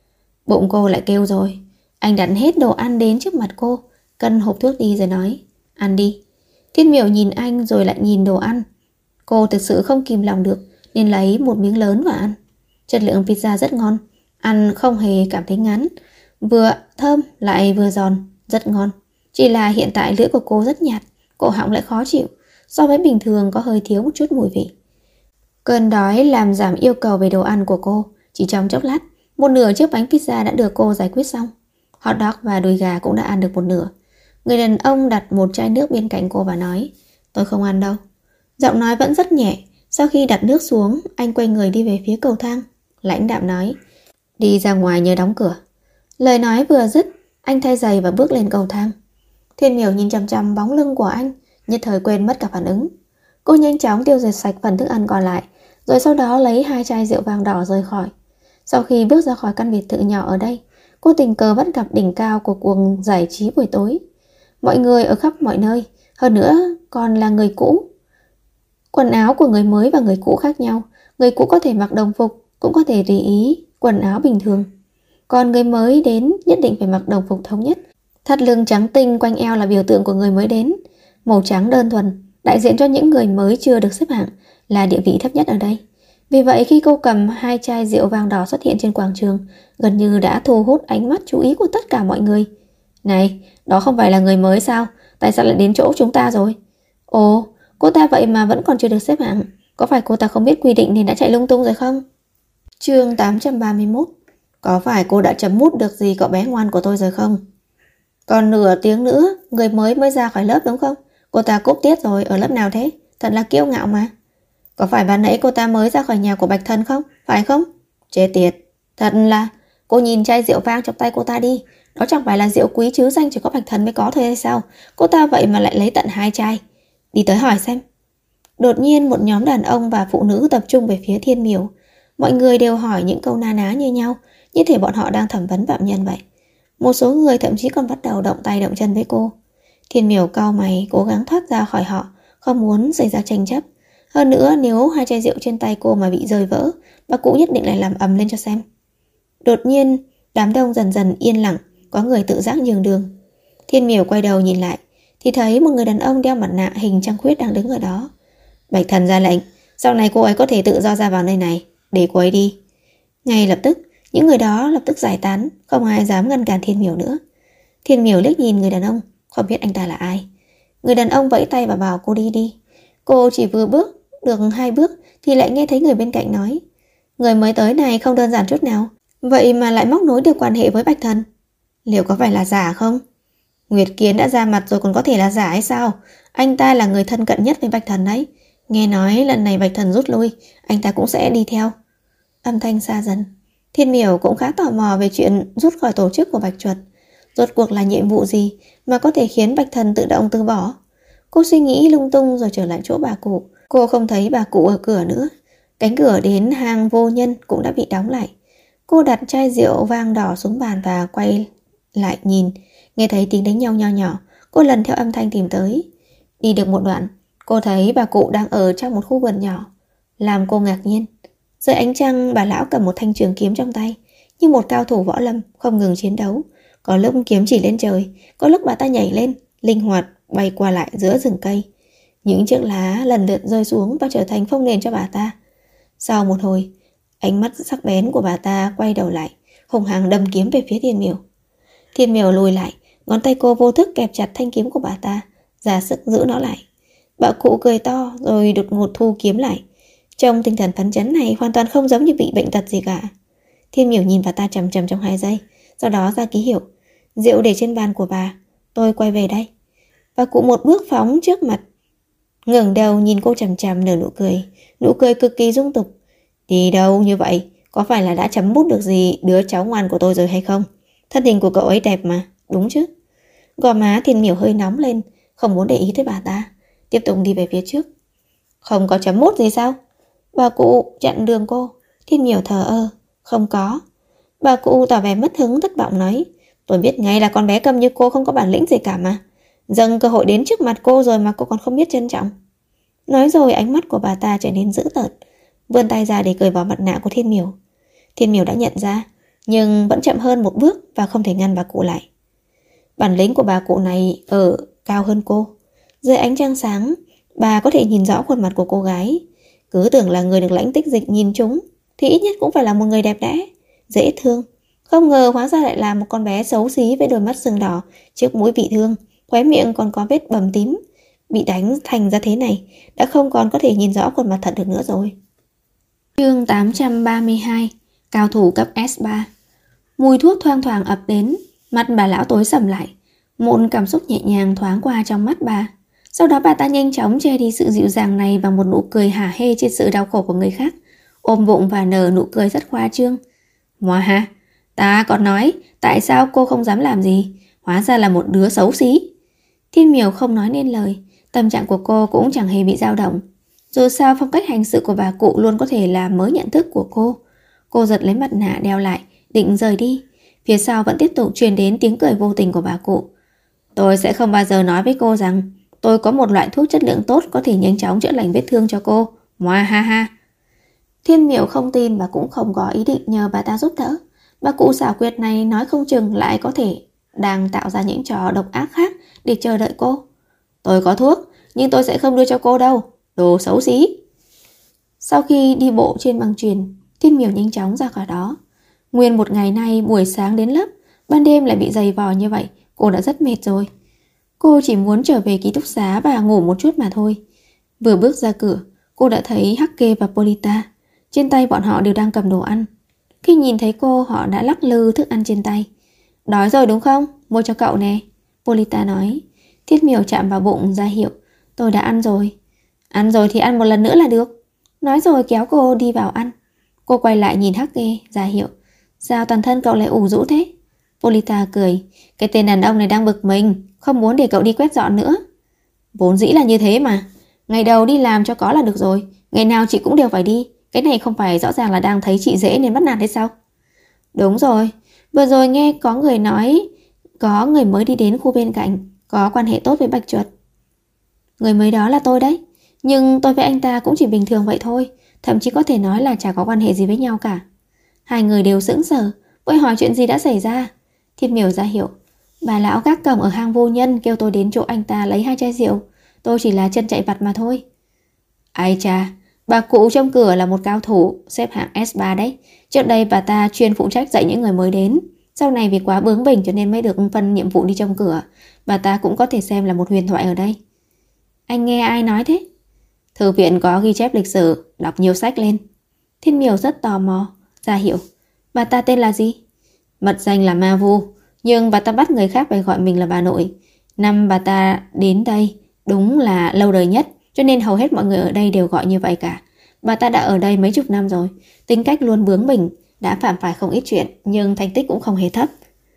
Bụng cô lại kêu rồi. Anh đặt hết đồ ăn đến trước mặt cô, cân hộp thuốc đi rồi nói, ăn đi. Thiên Miểu nhìn anh rồi lại nhìn đồ ăn. Cô thực sự không kìm lòng được nên lấy một miếng lớn và ăn. Chất lượng pizza rất ngon, ăn không hề cảm thấy ngán, vừa thơm lại vừa giòn, rất ngon. Chỉ là hiện tại lưỡi của cô rất nhạt, cổ họng lại khó chịu, so với bình thường có hơi thiếu một chút mùi vị. Cơn đói làm giảm yêu cầu về đồ ăn của cô. Chỉ trong chốc lát, một nửa chiếc bánh pizza đã được cô giải quyết xong. Hot dog và đùi gà cũng đã ăn được một nửa. Người đàn ông đặt một chai nước bên cạnh cô và nói, tôi không ăn đâu. Giọng nói vẫn rất nhẹ. Sau khi đặt nước xuống, anh quay người đi về phía cầu thang. Lãnh đạm nói, đi ra ngoài nhớ đóng cửa. Lời nói vừa dứt, anh thay giày và bước lên cầu thang. Thiên Miểu nhìn chằm chằm bóng lưng của anh, nhất thời quên mất cả phản ứng. Cô nhanh chóng tiêu diệt sạch phần thức ăn còn lại, rồi sau đó lấy 2 chai rượu vang đỏ rời khỏi. Sau khi bước ra khỏi căn biệt thự nhỏ ở đây, cô tình cờ bắt gặp đỉnh cao của cuộc giải trí buổi tối. Mọi người ở khắp mọi nơi, hơn nữa còn là người cũ. Quần áo của người mới và người cũ khác nhau. Người cũ có thể mặc đồng phục, cũng có thể tùy ý quần áo bình thường. Còn người mới đến nhất định phải mặc đồng phục thống nhất. Thắt lưng trắng tinh quanh eo là biểu tượng của người mới đến. Màu trắng đơn thuần, đại diện cho những người mới chưa được xếp hạng, là địa vị thấp nhất ở đây. Vì vậy khi cô cầm 2 chai rượu vang đỏ xuất hiện trên quảng trường, gần như đã thu hút ánh mắt chú ý của tất cả mọi người. Này, đó không phải là người mới sao? Tại sao lại đến chỗ chúng ta rồi? Ồ, cô ta vậy mà vẫn còn chưa được xếp hạng. Có phải cô ta không biết quy định nên đã chạy lung tung rồi không? Chương 831. Có phải cô đã chấm mút được gì cậu bé ngoan của tôi rồi không? Còn nửa tiếng nữa, người mới ra khỏi lớp đúng không? Cô ta cúp tiết rồi, ở lớp nào thế? Thật là kiêu ngạo mà. Có phải ban nãy cô ta mới ra khỏi nhà của Bạch Thần không? Phải không? Chết tiệt. Thật là... Cô nhìn chai rượu vang trong tay cô ta đi. Đó chẳng phải là rượu quý chứ danh chỉ có Bạch Thần mới có thôi hay sao? Cô ta vậy mà lại lấy tận 2 chai. Đi tới hỏi xem. Đột nhiên một nhóm đàn ông và phụ nữ tập trung về phía Thiên Miểu. Mọi người đều hỏi những câu na ná như nhau, như thể bọn họ đang thẩm vấn phạm nhân vậy. Một số người thậm chí còn bắt đầu động tay động chân với cô. Thiên Miểu cau mày cố gắng thoát ra khỏi họ, không muốn xảy ra tranh chấp. Hơn nữa nếu 2 chai rượu trên tay cô mà bị rơi vỡ, bà cụ nhất định lại làm ầm lên cho xem. Đột nhiên đám đông dần dần yên lặng, có người tự giác nhường đường. Thiên Miểu quay đầu nhìn lại thì thấy một người đàn ông đeo mặt nạ hình trăng khuyết đang đứng ở đó. Bạch Thần ra lệnh, sau này cô ấy có thể tự do ra vào nơi này, để cô ấy đi. Ngay lập tức những người đó lập tức giải tán, không ai dám ngăn cản Thiên Miểu nữa. Thiên Miểu liếc nhìn người đàn ông, không biết anh ta là ai. Người đàn ông vẫy tay và bảo cô đi đi. Cô chỉ vừa bước được 2 bước thì lại nghe thấy người bên cạnh nói, người mới tới này không đơn giản chút nào, vậy mà lại móc nối được quan hệ với Bạch Thần. Liệu có phải là giả không? Nguyệt Kiến đã ra mặt rồi còn có thể là giả hay sao? Anh ta là người thân cận nhất với Bạch Thần đấy. Nghe nói lần này Bạch Thần rút lui, anh ta cũng sẽ đi theo. Âm thanh xa dần. Thiên Miểu cũng khá tò mò về chuyện rút khỏi tổ chức của Bạch Chuột. Rốt cuộc là nhiệm vụ gì mà có thể khiến Bạch Thần tự động từ bỏ? Cô suy nghĩ lung tung rồi trở lại chỗ bà cụ. Cô không thấy bà cụ ở cửa nữa. Cánh cửa đến hang vô nhân cũng đã bị đóng lại. Cô đặt chai rượu vang đỏ xuống bàn và quay lại nhìn. Nghe thấy tiếng đánh nhau nho nhỏ, cô lần theo âm thanh tìm tới. Đi được một đoạn, cô thấy bà cụ đang ở trong một khu vườn nhỏ. Làm cô ngạc nhiên. Dưới ánh trăng, bà lão cầm một thanh trường kiếm trong tay, như một cao thủ võ lâm không ngừng chiến đấu. Có lúc kiếm chỉ lên trời, có lúc bà ta nhảy lên, linh hoạt bay qua lại giữa rừng cây. Những chiếc lá lần lượt rơi xuống và trở thành phông nền cho bà ta. Sau một hồi, ánh mắt sắc bén của bà ta quay đầu lại, hùng hăng đâm kiếm về phía Thiên Miểu. Thiên Miểu lùi lại, ngón tay cô vô thức kẹp chặt thanh kiếm của bà ta, ra sức giữ nó lại. Bà cụ cười to rồi đột ngột thu kiếm lại. Trong tinh thần phấn chấn này hoàn toàn không giống như bị bệnh tật gì cả. Thiên Miểu nhìn bà ta chằm chằm trong 2 giây, sau đó ra ký hiệu. Rượu để trên bàn của bà, tôi quay về đây. Bà cụ một bước phóng trước mặt, ngẩng đầu nhìn cô chằm chằm nở nụ cười cực kỳ dung tục. Đi đâu như vậy? Có phải là đã chấm bút được gì đứa cháu ngoan của tôi rồi hay không? Thân hình của cậu ấy đẹp mà, đúng chứ? Gò má Thiên Miểu hơi nóng lên, không muốn để ý tới bà ta, tiếp tục đi về phía trước. Không có chấm bút gì sao? Bà cụ chặn đường cô. Thiên Miểu thờ ơ, không có. Bà cụ tỏ vẻ mất hứng thất vọng nói, tôi biết ngay là con bé câm như cô không có bản lĩnh gì cả mà. Dâng cơ hội đến trước mặt cô rồi mà cô còn không biết trân trọng. Nói rồi ánh mắt của bà ta trở nên dữ tợn, vươn tay ra để cởi bỏ mặt nạ của Thiên Miểu. Thiên Miểu đã nhận ra, nhưng vẫn chậm hơn một bước và không thể ngăn bà cụ lại. Bản lĩnh của bà cụ này ở cao hơn cô. Dưới ánh trăng sáng, bà có thể nhìn rõ khuôn mặt của cô gái. Cứ tưởng là người được lãnh tích dịch nhìn chúng thì ít nhất cũng phải là một người đẹp đẽ, dễ thương. Không ngờ hóa ra lại là một con bé xấu xí với đôi mắt sưng đỏ, chiếc mũi bị thương, khóe miệng còn có vết bầm tím. Bị đánh thành ra thế này, đã không còn có thể nhìn rõ khuôn mặt thật được nữa rồi. Chương 832, cao thủ cấp S3. Mùi thuốc thoang thoảng ập đến, mắt bà lão tối sầm lại. Một cảm xúc nhẹ nhàng thoáng qua trong mắt bà. Sau đó bà ta nhanh chóng che đi sự dịu dàng này bằng một nụ cười hả hê trên sự đau khổ của người khác, ôm bụng và nở nụ cười rất khoa trương. Ngoà ha, ta còn nói tại sao cô không dám làm gì, hóa ra là một đứa xấu xí. Thiên Miểu không nói nên lời, tâm trạng của cô cũng chẳng hề bị dao động. Dù sao phong cách hành sự của bà cụ luôn có thể làm mới nhận thức của cô. Cô giật lấy mặt nạ đeo lại, định rời đi. Phía sau vẫn tiếp tục truyền đến tiếng cười vô tình của bà cụ. Tôi sẽ không bao giờ nói với cô rằng tôi có một loại thuốc chất lượng tốt có thể nhanh chóng chữa lành vết thương cho cô. Ngoà ha ha. Thiên Miểu không tin và cũng không có ý định nhờ bà ta giúp đỡ. Bà cụ xảo quyệt này nói không chừng lại có thể đang tạo ra những trò độc ác khác để chờ đợi cô. Tôi có thuốc, nhưng tôi sẽ không đưa cho cô đâu. Đồ xấu xí. Sau khi đi bộ trên băng chuyền, Thiên Miểu nhanh chóng ra khỏi đó. Nguyên một ngày nay buổi sáng đến lớp, ban đêm lại bị giày vò như vậy, cô đã rất mệt rồi. Cô chỉ muốn trở về ký túc xá và ngủ một chút mà thôi. Vừa bước ra cửa, cô đã thấy Hake và Polita. Trên tay bọn họ đều đang cầm đồ ăn. Khi nhìn thấy cô, họ đã lắc lư thức ăn trên tay. Đói rồi đúng không? Mua cho cậu nè, Polita nói. Thiết Miểu chạm vào bụng ra hiệu. Tôi đã ăn rồi. Ăn rồi thì ăn một lần nữa là được. Nói rồi kéo cô đi vào ăn. Cô quay lại nhìn Hake ra hiệu. Sao toàn thân cậu lại ủ rũ thế? Polita cười. Cái tên đàn ông này đang bực mình, không muốn để cậu đi quét dọn nữa. Vốn dĩ là như thế mà. Ngày đầu đi làm cho có là được rồi. Ngày nào chị cũng đều phải đi. Cái này không phải rõ ràng là đang thấy chị dễ nên bắt nạt hay sao? Đúng rồi. Vừa rồi nghe có người nói có người mới đi đến khu bên cạnh, có quan hệ tốt với Bạch Chuột. Người mới đó là tôi đấy. Nhưng tôi với anh ta cũng chỉ bình thường vậy thôi. Thậm chí có thể nói là chả có quan hệ gì với nhau cả. Hai người đều sững sờ, vội hỏi chuyện gì đã xảy ra. Thiên Miểu ra hiệu. Bà lão gác cổng ở hang vô nhân kêu tôi đến chỗ anh ta lấy 2 chai rượu. Tôi chỉ là chân chạy vặt mà thôi. Ai chà, bà cụ trong cửa là một cao thủ, xếp hạng S3 đấy. Trước đây bà ta chuyên phụ trách dạy những người mới đến. Sau này vì quá bướng bỉnh cho nên mới được phân nhiệm vụ đi trông cửa. Bà ta cũng có thể xem là một huyền thoại ở đây. Anh nghe ai nói thế? Thư viện có ghi chép lịch sử, đọc nhiều sách lên. Thiên Miểu rất tò mò, ra hiệu. Bà ta tên là gì? Mật danh là Ma Vu, nhưng bà ta bắt người khác phải gọi mình là bà nội. Năm bà ta đến đây đúng là lâu đời nhất, cho nên hầu hết mọi người ở đây đều gọi như vậy cả. Bà ta đã ở đây mấy chục năm rồi, tính cách luôn bướng bỉnh, đã phạm phải không ít chuyện, nhưng thành tích cũng không hề thấp.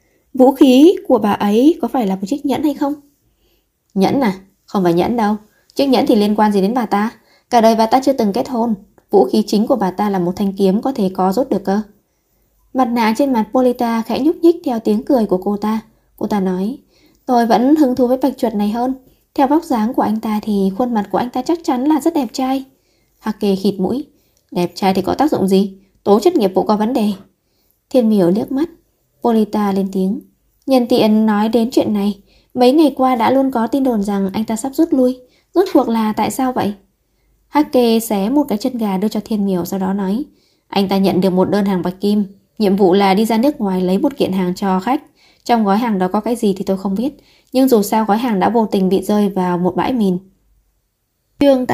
Vũ khí của bà ấy có phải là một chiếc nhẫn hay không? Nhẫn à? Không phải nhẫn đâu. Chiếc nhẫn thì liên quan gì đến bà ta? Cả đời bà ta chưa từng kết hôn. Vũ khí chính của bà ta là một thanh kiếm có thể có rút được cơ. Mặt nạ trên mặt Polita khẽ nhúc nhích theo tiếng cười của cô ta. Cô ta nói, tôi vẫn hứng thú với Bạch Chuột này hơn. Theo vóc dáng của anh ta thì khuôn mặt của anh ta chắc chắn là rất đẹp trai. Hake khịt mũi. Đẹp trai thì có tác dụng gì? Tố chất nghiệp vụ có vấn đề. Thiên Miểu liếc mắt. Polita lên tiếng. Nhân tiện nói đến chuyện này, mấy ngày qua đã luôn có tin đồn rằng anh ta sắp rút lui. Rốt cuộc là tại sao vậy? Hake xé một cái chân gà đưa cho Thiên Miểu, sau đó nói, anh ta nhận được một đơn hàng bạch kim. Nhiệm vụ là đi ra nước ngoài lấy một kiện hàng cho khách. Trong gói hàng đó có cái gì thì tôi không biết, nhưng dù sao gói hàng đã vô tình bị rơi vào một bãi mìn. Chương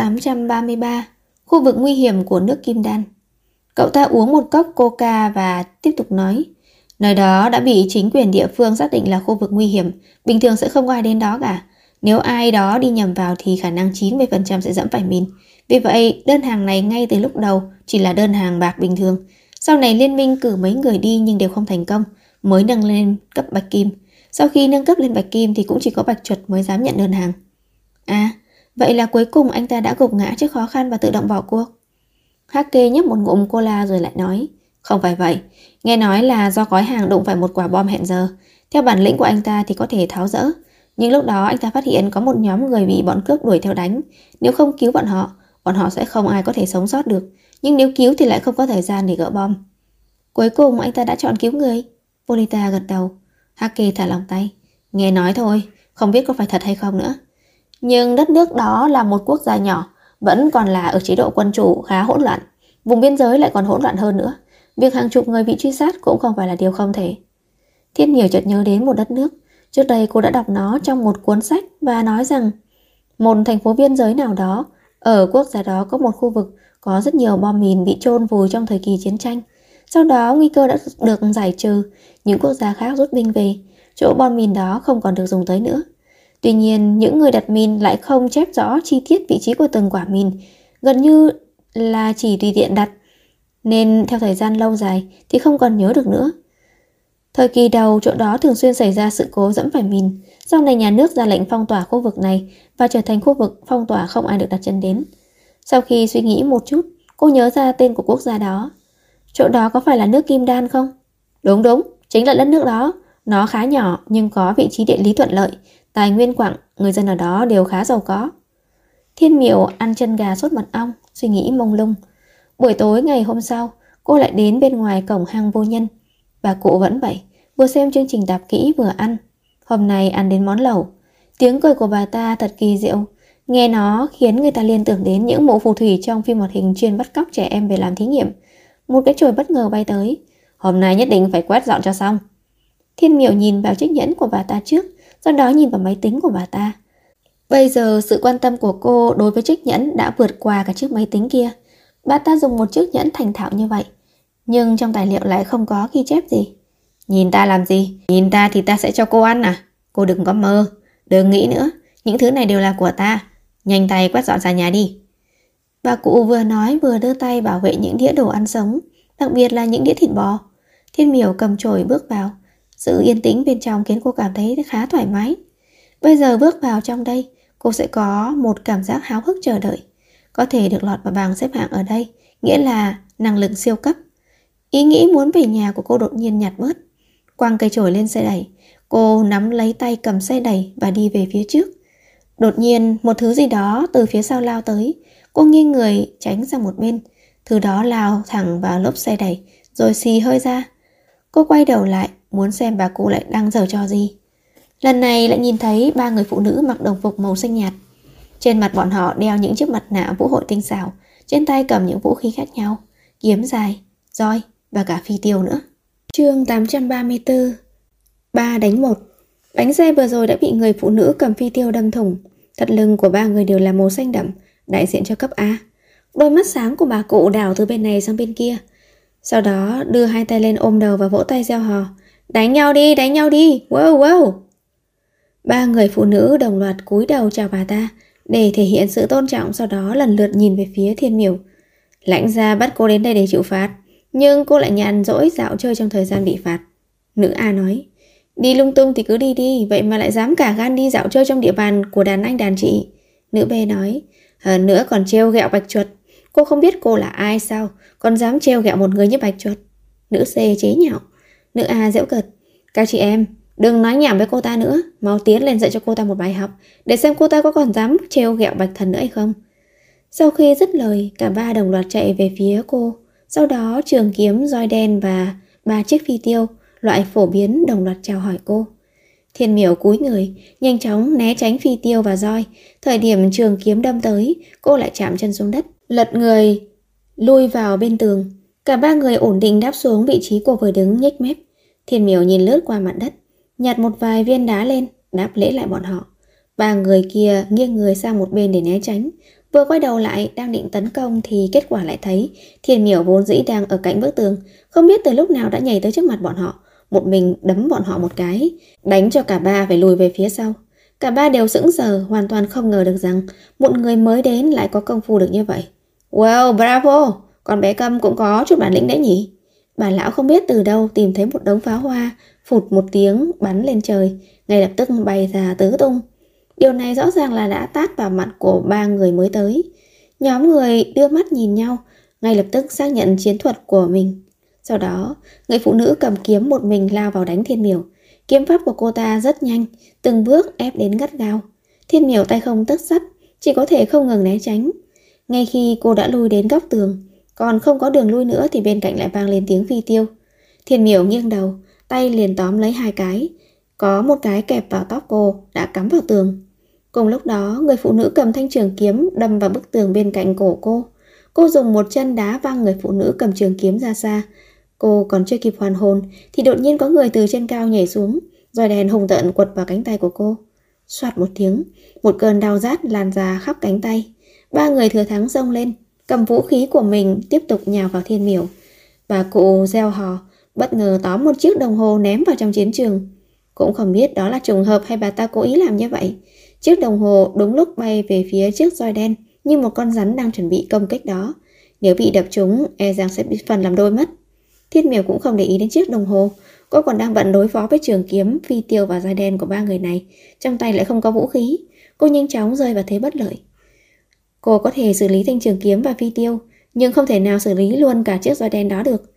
833. Khu vực nguy hiểm của nước Kim Đan. Cậu ta uống một cốc coca và tiếp tục nói, nơi đó đã bị chính quyền địa phương xác định là khu vực nguy hiểm, bình thường sẽ không có ai đến đó cả. Nếu ai đó đi nhầm vào thì khả năng 90% sẽ dẫm phải mìn. Vì vậy, đơn hàng này ngay từ lúc đầu chỉ là đơn hàng bạc bình thường. Sau này liên minh cử mấy người đi nhưng đều không thành công, mới nâng lên cấp bạch kim. Sau khi nâng cấp lên bạch kim thì cũng chỉ có Bạch Chuột mới dám nhận đơn hàng. À, vậy là cuối cùng anh ta đã gục ngã trước khó khăn và tự động bỏ cuộc. Hake nhấp một ngụm cola rồi lại nói, không phải vậy. Nghe nói là do gói hàng đụng phải một quả bom hẹn giờ. Theo bản lĩnh của anh ta thì có thể tháo dỡ. Nhưng lúc đó anh ta phát hiện có một nhóm người bị bọn cướp đuổi theo đánh. Nếu không cứu bọn họ sẽ không ai có thể sống sót được. Nhưng nếu cứu thì lại không có thời gian để gỡ bom. Cuối cùng anh ta đã chọn cứu người. Polita gật đầu. Hake thả lỏng tay. Nghe nói thôi, không biết có phải thật hay không nữa. Nhưng đất nước đó là một quốc gia nhỏ, vẫn còn là ở chế độ quân chủ khá hỗn loạn. Vùng biên giới lại còn hỗn loạn hơn nữa. Việc hàng chục người bị truy sát cũng không phải là điều không thể. Thiên Miểu chợt nhớ đến một đất nước. Trước đây cô đã đọc nó trong một cuốn sách và nói rằng một thành phố biên giới nào đó, ở quốc gia đó có một khu vực có rất nhiều bom mìn bị chôn vùi trong thời kỳ chiến tranh. Sau đó nguy cơ đã được giải trừ, những quốc gia khác rút binh về, chỗ bom mìn đó không còn được dùng tới nữa. Tuy nhiên, những người đặt mìn lại không chép rõ chi tiết vị trí của từng quả mìn, gần như là chỉ tùy tiện đặt, nên theo thời gian lâu dài thì không còn nhớ được nữa. Thời kỳ đầu, chỗ đó thường xuyên xảy ra sự cố dẫm phải mìn. Sau này nhà nước ra lệnh phong tỏa khu vực này và trở thành khu vực phong tỏa không ai được đặt chân đến. Sau khi suy nghĩ một chút, cô nhớ ra tên của quốc gia đó. Chỗ đó có phải là nước Kim Đan không? Đúng, chính là đất nước đó. Nó khá nhỏ nhưng có vị trí địa lý thuận lợi, tài nguyên quặng, người dân ở đó đều khá giàu có. Thiên Miểu ăn chân gà sốt mật ong, suy nghĩ mông lung. Buổi tối ngày hôm sau, cô lại đến bên ngoài cổng hang vô nhân. Bà cụ vẫn vậy, vừa xem chương trình tạp kỹ vừa ăn. Hôm nay ăn đến món lẩu. Tiếng cười của bà ta thật kỳ diệu. Nghe nó khiến người ta liên tưởng đến những mụ phù thủy trong phim hoạt hình chuyên bắt cóc trẻ em về làm thí nghiệm. Một cái chổi bất ngờ bay tới. Hôm nay nhất định phải quét dọn cho xong. Thiên Miểu nhìn vào chiếc nhẫn của bà ta trước, sau đó nhìn vào máy tính của bà ta. Bây giờ sự quan tâm của cô đối với chiếc nhẫn đã vượt qua cả chiếc máy tính kia. Bà ta dùng một chiếc nhẫn thành thạo như vậy, nhưng trong tài liệu lại không có ghi chép gì. Nhìn ta làm gì? Nhìn ta thì ta sẽ cho cô ăn à? Cô đừng có mơ, đừng nghĩ nữa. Những thứ này đều là của ta. Nhanh tay quét dọn xa nhà đi. Bà cụ vừa nói vừa đưa tay bảo vệ những đĩa đồ ăn sống, đặc biệt là những đĩa thịt bò. Thiên Miểu cầm chổi bước vào. Sự yên tĩnh bên trong khiến cô cảm thấy khá thoải mái. Bây giờ bước vào trong đây, cô sẽ có một cảm giác háo hức chờ đợi. Có thể được lọt vào bảng xếp hạng ở đây, nghĩa là năng lực siêu cấp. Ý nghĩ muốn về nhà của cô đột nhiên nhạt bớt. Quăng cây chổi lên xe đẩy, cô nắm lấy tay cầm xe đẩy và đi về phía trước. Đột nhiên một thứ gì đó từ phía sau lao tới. Cô nghiêng người tránh sang một bên. Thứ đó lao thẳng vào lốp xe đẩy rồi xì hơi ra. Cô quay đầu lại muốn xem bà cụ lại đang giở trò gì. Lần này lại nhìn thấy ba người phụ nữ mặc đồng phục màu xanh nhạt. Trên mặt bọn họ đeo những chiếc mặt nạ vũ hội tinh xảo, trên tay cầm những vũ khí khác nhau, kiếm dài, roi và cả phi tiêu nữa. Chương 834. 3-1. Bánh xe vừa rồi đã bị người phụ nữ cầm phi tiêu đâm thủng. Thắt lưng của ba người đều là màu xanh đậm, đại diện cho cấp A. Đôi mắt sáng của bà cụ đảo từ bên này sang bên kia. Sau đó đưa hai tay lên ôm đầu và vỗ tay reo hò. Đánh nhau đi, wow wow. Ba người phụ nữ đồng loạt cúi đầu chào bà ta để thể hiện sự tôn trọng, sau đó lần lượt nhìn về phía Thiên Miểu. Lãnh gia bắt cô đến đây để chịu phạt, nhưng cô lại nhàn rỗi dạo chơi trong thời gian bị phạt. Nữ A nói, đi lung tung thì cứ đi đi, vậy mà lại dám cả gan đi dạo chơi trong địa bàn của đàn anh đàn chị. Nữ B nói, hơn nữa còn trêu ghẹo Bạch Chuột. Cô không biết cô là ai sao, còn dám trêu ghẹo một người như Bạch Chuột. Nữ C chế nhạo. Nữ A giễu cợt, các chị em đừng nói nhảm với cô ta nữa, mau tiến lên dạy cho cô ta một bài học, để xem cô ta có còn dám trêu ghẹo Bạch Thần nữa hay không. Sau khi dứt lời, cả ba đồng loạt chạy về phía cô. Sau đó trường kiếm, roi đen và 3 chiếc phi tiêu loại phổ biến đồng loạt chào hỏi cô. Thiên Miểu cúi người, nhanh chóng né tránh phi tiêu và roi. Thời điểm trường kiếm đâm tới, cô lại chạm chân xuống đất, lật người lui vào bên tường. Cả ba người ổn định đáp xuống vị trí cô vừa đứng, nhếch mép. Thiên Miểu nhìn lướt qua mặt đất, nhặt một vài viên đá lên, đáp lễ lại bọn họ. Ba người kia nghiêng người sang một bên để né tránh. Vừa quay đầu lại đang định tấn công thì kết quả lại thấy Thiên Miểu vốn dĩ đang ở cạnh bức tường, không biết từ lúc nào đã nhảy tới trước mặt bọn họ, một mình đấm bọn họ một cái, đánh cho cả ba phải lùi về phía sau. Cả ba đều sững sờ, hoàn toàn không ngờ được rằng một người mới đến lại có công phu được như vậy. Wow, bravo, con bé Câm cũng có chút bản lĩnh đấy nhỉ. Bà lão không biết từ đâu tìm thấy một đống pháo hoa, phụt một tiếng bắn lên trời, ngay lập tức bay ra tứ tung. Điều này rõ ràng là đã tát vào mặt của ba người mới tới. Nhóm người đưa mắt nhìn nhau, ngay lập tức xác nhận chiến thuật của mình. Sau đó, người phụ nữ cầm kiếm một mình lao vào đánh Thiên Miểu. Kiếm pháp của cô ta rất nhanh, từng bước ép đến gắt gao. Thiên Miểu tay không tấc sắt, chỉ có thể không ngừng né tránh. Ngay khi cô đã lui đến góc tường, còn không có đường lui nữa thì bên cạnh lại vang lên tiếng phi tiêu. Thiên Miểu nghiêng đầu, tay liền tóm lấy hai cái. Có một cái kẹp vào tóc cô, đã cắm vào tường. Cùng lúc đó, người phụ nữ cầm thanh trường kiếm đâm vào bức tường bên cạnh cổ cô. Cô dùng một chân đá văng người phụ nữ cầm trường kiếm ra xa. Cô còn chưa kịp hoàn hồn thì đột nhiên có người từ trên cao nhảy xuống, roi đèn hung tợn quật vào cánh tay của cô. Xoạt một tiếng, một cơn đau rát lan ra khắp cánh tay. Ba người thừa thắng xông lên, cầm vũ khí của mình tiếp tục nhào vào Thiên Miểu. Bà cụ reo hò, bất ngờ tóm một chiếc đồng hồ ném vào trong chiến trường. Cũng không biết đó là trùng hợp hay bà ta cố ý làm như vậy. Chiếc đồng hồ đúng lúc bay về phía chiếc roi đen như một con rắn đang chuẩn bị công kích đó. Nếu bị đập trúng, e rằng sẽ bị phần làm đôi mất. Thiên Miểu cũng không để ý đến chiếc đồng hồ. Cô còn đang bận đối phó với trường kiếm, phi tiêu và roi đen của ba người này. Trong tay lại không có vũ khí. Cô nhanh chóng rơi vào thế bất lợi. Cô có thể xử lý thanh trường kiếm và phi tiêu, nhưng không thể nào xử lý luôn cả chiếc roi đen đó được.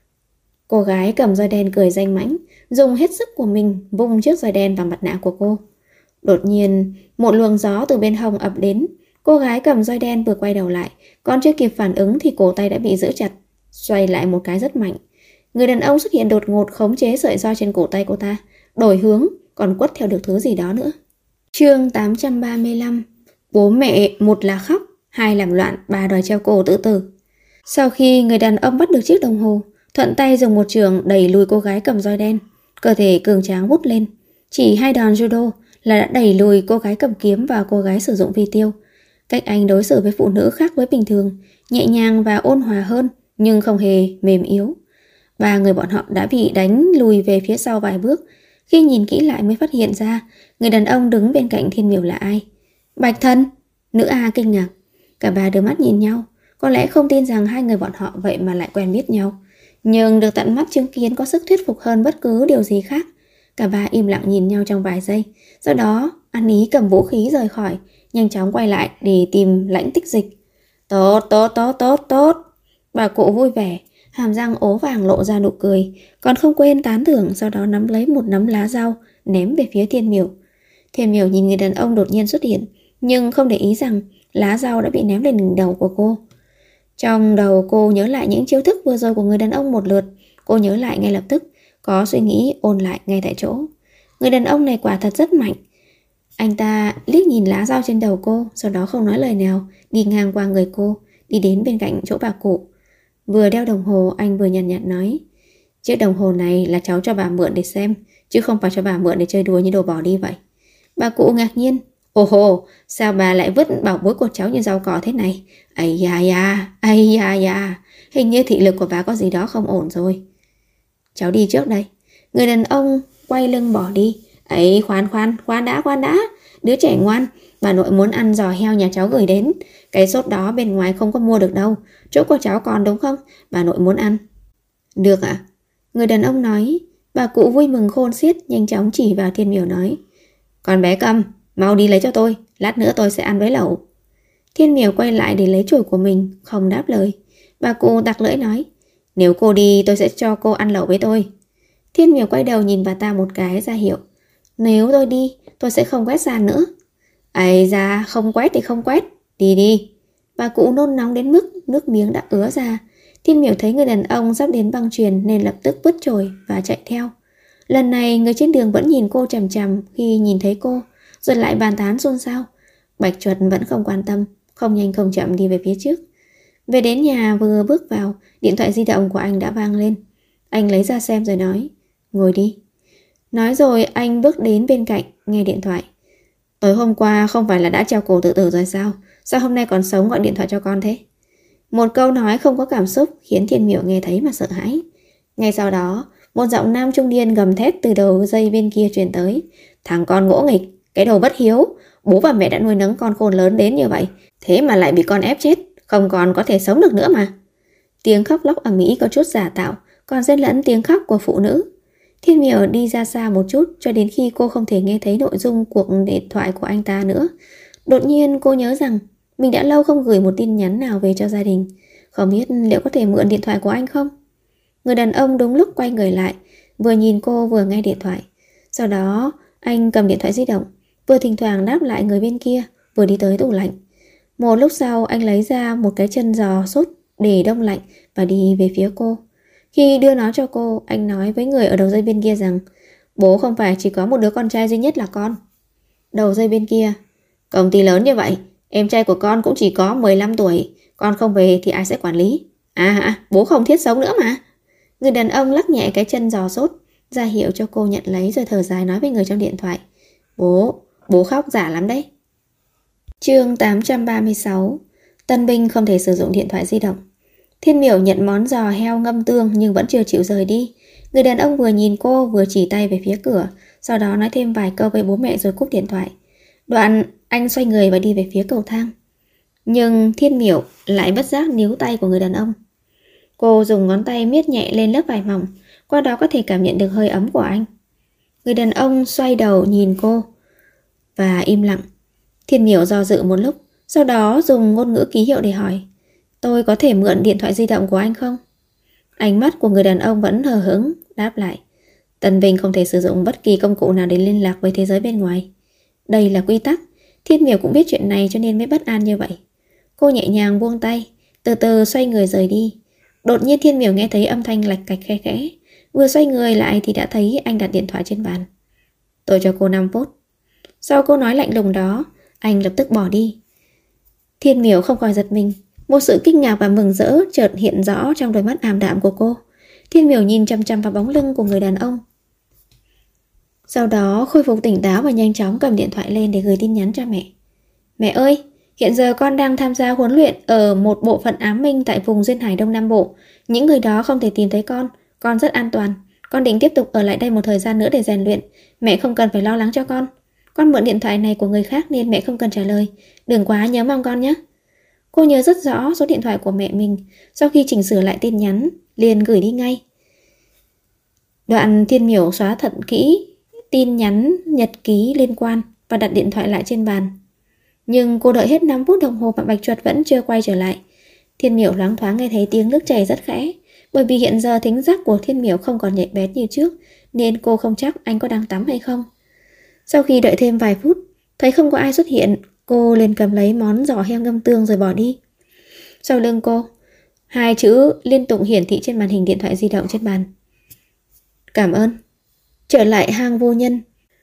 Cô gái cầm roi đen cười danh mãnh, dùng hết sức của mình vung chiếc roi đen vào mặt nạ của cô. Đột nhiên, một luồng gió từ bên hông ập đến. Cô gái cầm roi đen vừa quay đầu lại, còn chưa kịp phản ứng thì cổ tay đã bị giữ chặt, xoay lại một cái rất mạnh. Người đàn ông xuất hiện đột ngột khống chế sợi roi trên cổ tay cô ta, đổi hướng, còn quất theo được thứ gì đó nữa. Chương 835. Bố mẹ, một là khóc, hai làm loạn, ba đòi treo cổ tự tử. Sau khi người đàn ông bắt được chiếc đồng hồ, thuận tay dùng một chưởng đẩy lùi cô gái cầm roi đen. Cơ thể cường tráng vút lên, chỉ hai đòn judo là đã đẩy lùi cô gái cầm kiếm và cô gái sử dụng phi tiêu. Cách anh đối xử với phụ nữ khác với bình thường, nhẹ nhàng và ôn hòa hơn, nhưng không hề mềm yếu. Ba người bọn họ đã bị đánh lùi về phía sau vài bước. Khi nhìn kỹ lại mới phát hiện ra người đàn ông đứng bên cạnh Thiên Miểu là ai. Bạch Thần. Nữ A kinh ngạc. Cả ba đưa mắt nhìn nhau, có lẽ không tin rằng hai người bọn họ vậy mà lại quen biết nhau. nhưng được tận mắt chứng kiến có sức thuyết phục hơn bất cứ điều gì khác. Cả ba im lặng nhìn nhau trong vài giây. Sau đó An Ý cầm vũ khí rời khỏi, nhanh chóng quay lại để tìm Lãnh Tích Dịch. Tốt, tốt, tốt, tốt, tốt. Bà cụ vui vẻ, hàm răng ố vàng lộ ra nụ cười, còn không quên tán thưởng. Sau đó nắm lấy một nắm lá rau ném về phía Thiên Miểu. Thiên Miểu nhìn người đàn ông đột nhiên xuất hiện, nhưng không để ý rằng lá rau đã bị ném lên đỉnh đầu của cô. Trong đầu cô nhớ lại những chiêu thức vừa rồi của người đàn ông một lượt. Cô nhớ lại ngay lập tức, có suy nghĩ ôn lại ngay tại chỗ. Người đàn ông này quả thật rất mạnh. Anh ta liếc nhìn lá rau trên đầu cô, sau đó không nói lời nào, đi ngang qua người cô, đi đến bên cạnh chỗ bà cụ. Vừa đeo đồng hồ, anh vừa nhàn nhạt nói: chiếc đồng hồ này là cháu cho bà mượn để xem, chứ không phải cho bà mượn để chơi đùa như đồ bỏ đi vậy. Bà cụ ngạc nhiên: ồ hồ, sao bà lại vứt bảo bối của cháu như rau cỏ thế này? Ây da da, ây da da, hình như thị lực của bà có gì đó không ổn rồi. Cháu đi trước đây. Người đàn ông quay lưng bỏ đi. Ấy, khoan đã. Đứa trẻ ngoan, bà nội muốn ăn giò heo nhà cháu gửi đến. Cái sốt đó bên ngoài không có mua được đâu. Chỗ của cháu còn đúng không? Bà nội muốn ăn. Được ạ. Người đàn ông nói. Bà cụ vui mừng khôn xiết, nhanh chóng chỉ vào Thiên Miểu nói: con bé Câm, mau đi lấy cho tôi, lát nữa tôi sẽ ăn với lẩu. Thiên Miểu quay lại để lấy chổi của mình, không đáp lời. Bà cụ tặc lưỡi nói: nếu cô đi tôi sẽ cho cô ăn lẩu với tôi. Thiên Miểu quay đầu nhìn bà ta một cái ra hiệu: nếu tôi đi tôi sẽ không quét sàn nữa. Ây da, không quét thì không quét, đi đi. Bà cụ nôn nóng đến mức nước miếng đã ứa ra. Thiên Miểu thấy người đàn ông sắp đến băng chuyền nên lập tức vứt chổi và chạy theo. Lần này người trên đường vẫn nhìn cô chằm chằm khi nhìn thấy cô, rồi lại bàn tán xôn xao. Bạch Chuột vẫn không quan tâm, không nhanh không chậm đi về phía trước. Về đến nhà vừa bước vào, điện thoại di động của anh đã vang lên. Anh lấy ra xem rồi nói: ngồi đi. Nói rồi anh bước đến bên cạnh, nghe điện thoại. Tối hôm qua không phải là đã treo cổ tự tử rồi sao? Sao hôm nay còn sống gọi điện thoại cho con thế? Một câu nói không có cảm xúc khiến Thiên Miểu nghe thấy mà sợ hãi. Ngay sau đó, một giọng nam trung niên gầm thét từ đầu dây bên kia truyền tới: thằng con ngỗ nghịch, cái đồ bất hiếu, bố và mẹ đã nuôi nấng con khôn lớn đến như vậy, thế mà lại bị con ép chết, không còn có thể sống được nữa mà. Tiếng khóc lóc ầm ĩ có chút giả tạo, còn xen lẫn tiếng khóc của phụ nữ. Thiên Miểu đi ra xa một chút cho đến khi cô không thể nghe thấy nội dung cuộc điện thoại của anh ta nữa. Đột nhiên cô nhớ rằng mình đã lâu không gửi một tin nhắn nào về cho gia đình. Không biết liệu có thể mượn điện thoại của anh không? Người đàn ông đúng lúc quay người lại, vừa nhìn cô vừa nghe điện thoại. Sau đó anh cầm điện thoại di động, vừa thỉnh thoảng đáp lại người bên kia, vừa đi tới tủ lạnh. Một lúc sau anh lấy ra một cái chân giò sốt để đông lạnh và đi về phía cô. Khi đưa nó cho cô, anh nói với người ở đầu dây bên kia rằng bố không phải chỉ có một đứa con trai duy nhất là con. Đầu dây bên kia: công ty lớn như vậy, em trai của con cũng chỉ có 15 tuổi, con không về thì ai sẽ quản lý? Bố không thiết sống nữa mà. Người đàn ông lắc nhẹ cái chân giò sốt, ra hiệu cho cô nhận lấy rồi thở dài nói với người trong điện thoại: Bố khóc giả lắm đấy. Chương 836. Tân binh không thể sử dụng điện thoại di động. Thiên Miểu nhận món giò heo ngâm tương nhưng vẫn chưa chịu rời đi. Người đàn ông vừa nhìn cô vừa chỉ tay về phía cửa, sau đó nói thêm vài câu với bố mẹ rồi cúp điện thoại. Đoạn anh xoay người và đi về phía cầu thang. Nhưng Thiên Miểu lại bất giác níu tay của người đàn ông. Cô dùng ngón tay miết nhẹ lên lớp vải mỏng, qua đó có thể cảm nhận được hơi ấm của anh. Người đàn ông xoay đầu nhìn cô và im lặng. Thiên Miểu do dự một lúc, sau đó dùng ngôn ngữ ký hiệu để hỏi: tôi có thể mượn điện thoại di động của anh không? Ánh mắt của người đàn ông vẫn hờ hững, đáp lại: Tân binh không thể sử dụng bất kỳ công cụ nào để liên lạc với thế giới bên ngoài. Đây là quy tắc. Thiên Miểu cũng biết chuyện này cho nên mới bất an như vậy. Cô nhẹ nhàng buông tay, từ từ xoay người rời đi. Đột nhiên Thiên Miểu nghe thấy âm thanh lạch cạch khe khẽ. Vừa xoay người lại thì đã thấy anh đặt điện thoại trên bàn. Tôi cho cô 5 phút. Sau câu nói lạnh lùng đó, anh lập tức bỏ đi. Thiên Miểu không khỏi giật mình. Một sự kinh ngạc và mừng rỡ chợt hiện rõ trong đôi mắt ảm đạm của cô. Thiên Miểu nhìn chăm chăm vào bóng lưng của người đàn ông. Sau đó khôi phục tỉnh táo và nhanh chóng cầm điện thoại lên để gửi tin nhắn cho mẹ. Mẹ ơi, hiện giờ con đang tham gia huấn luyện ở một bộ phận ám minh tại vùng duyên hải Đông Nam Bộ. Những người đó không thể tìm thấy con rất an toàn. Con định tiếp tục ở lại đây một thời gian nữa để rèn luyện. Mẹ không cần phải lo lắng cho con. Con mượn điện thoại này của người khác nên mẹ không cần trả lời. Đừng quá nhớ mong con nhé. Cô nhớ rất rõ số điện thoại của mẹ mình. Sau khi chỉnh sửa lại tin nhắn, liền gửi đi ngay. Đoạn Thiên Miểu xóa thật kỹ tin nhắn nhật ký liên quan và đặt điện thoại lại trên bàn. Nhưng cô đợi hết 5 phút đồng hồ mà Bạch Chuột vẫn chưa quay trở lại. Thiên Miểu loáng thoáng nghe thấy tiếng nước chảy rất khẽ. Bởi vì hiện giờ thính giác của Thiên Miểu không còn nhạy bén như trước, nên cô không chắc anh có đang tắm hay không. Sau khi đợi thêm vài phút, thấy không có ai xuất hiện, cô liền cầm lấy món giò heo ngâm tương rồi bỏ đi. Sau lưng cô, 2 chữ liên tục hiển thị trên màn hình điện thoại di động trên bàn. Cảm ơn. Trở lại hang vô nhân,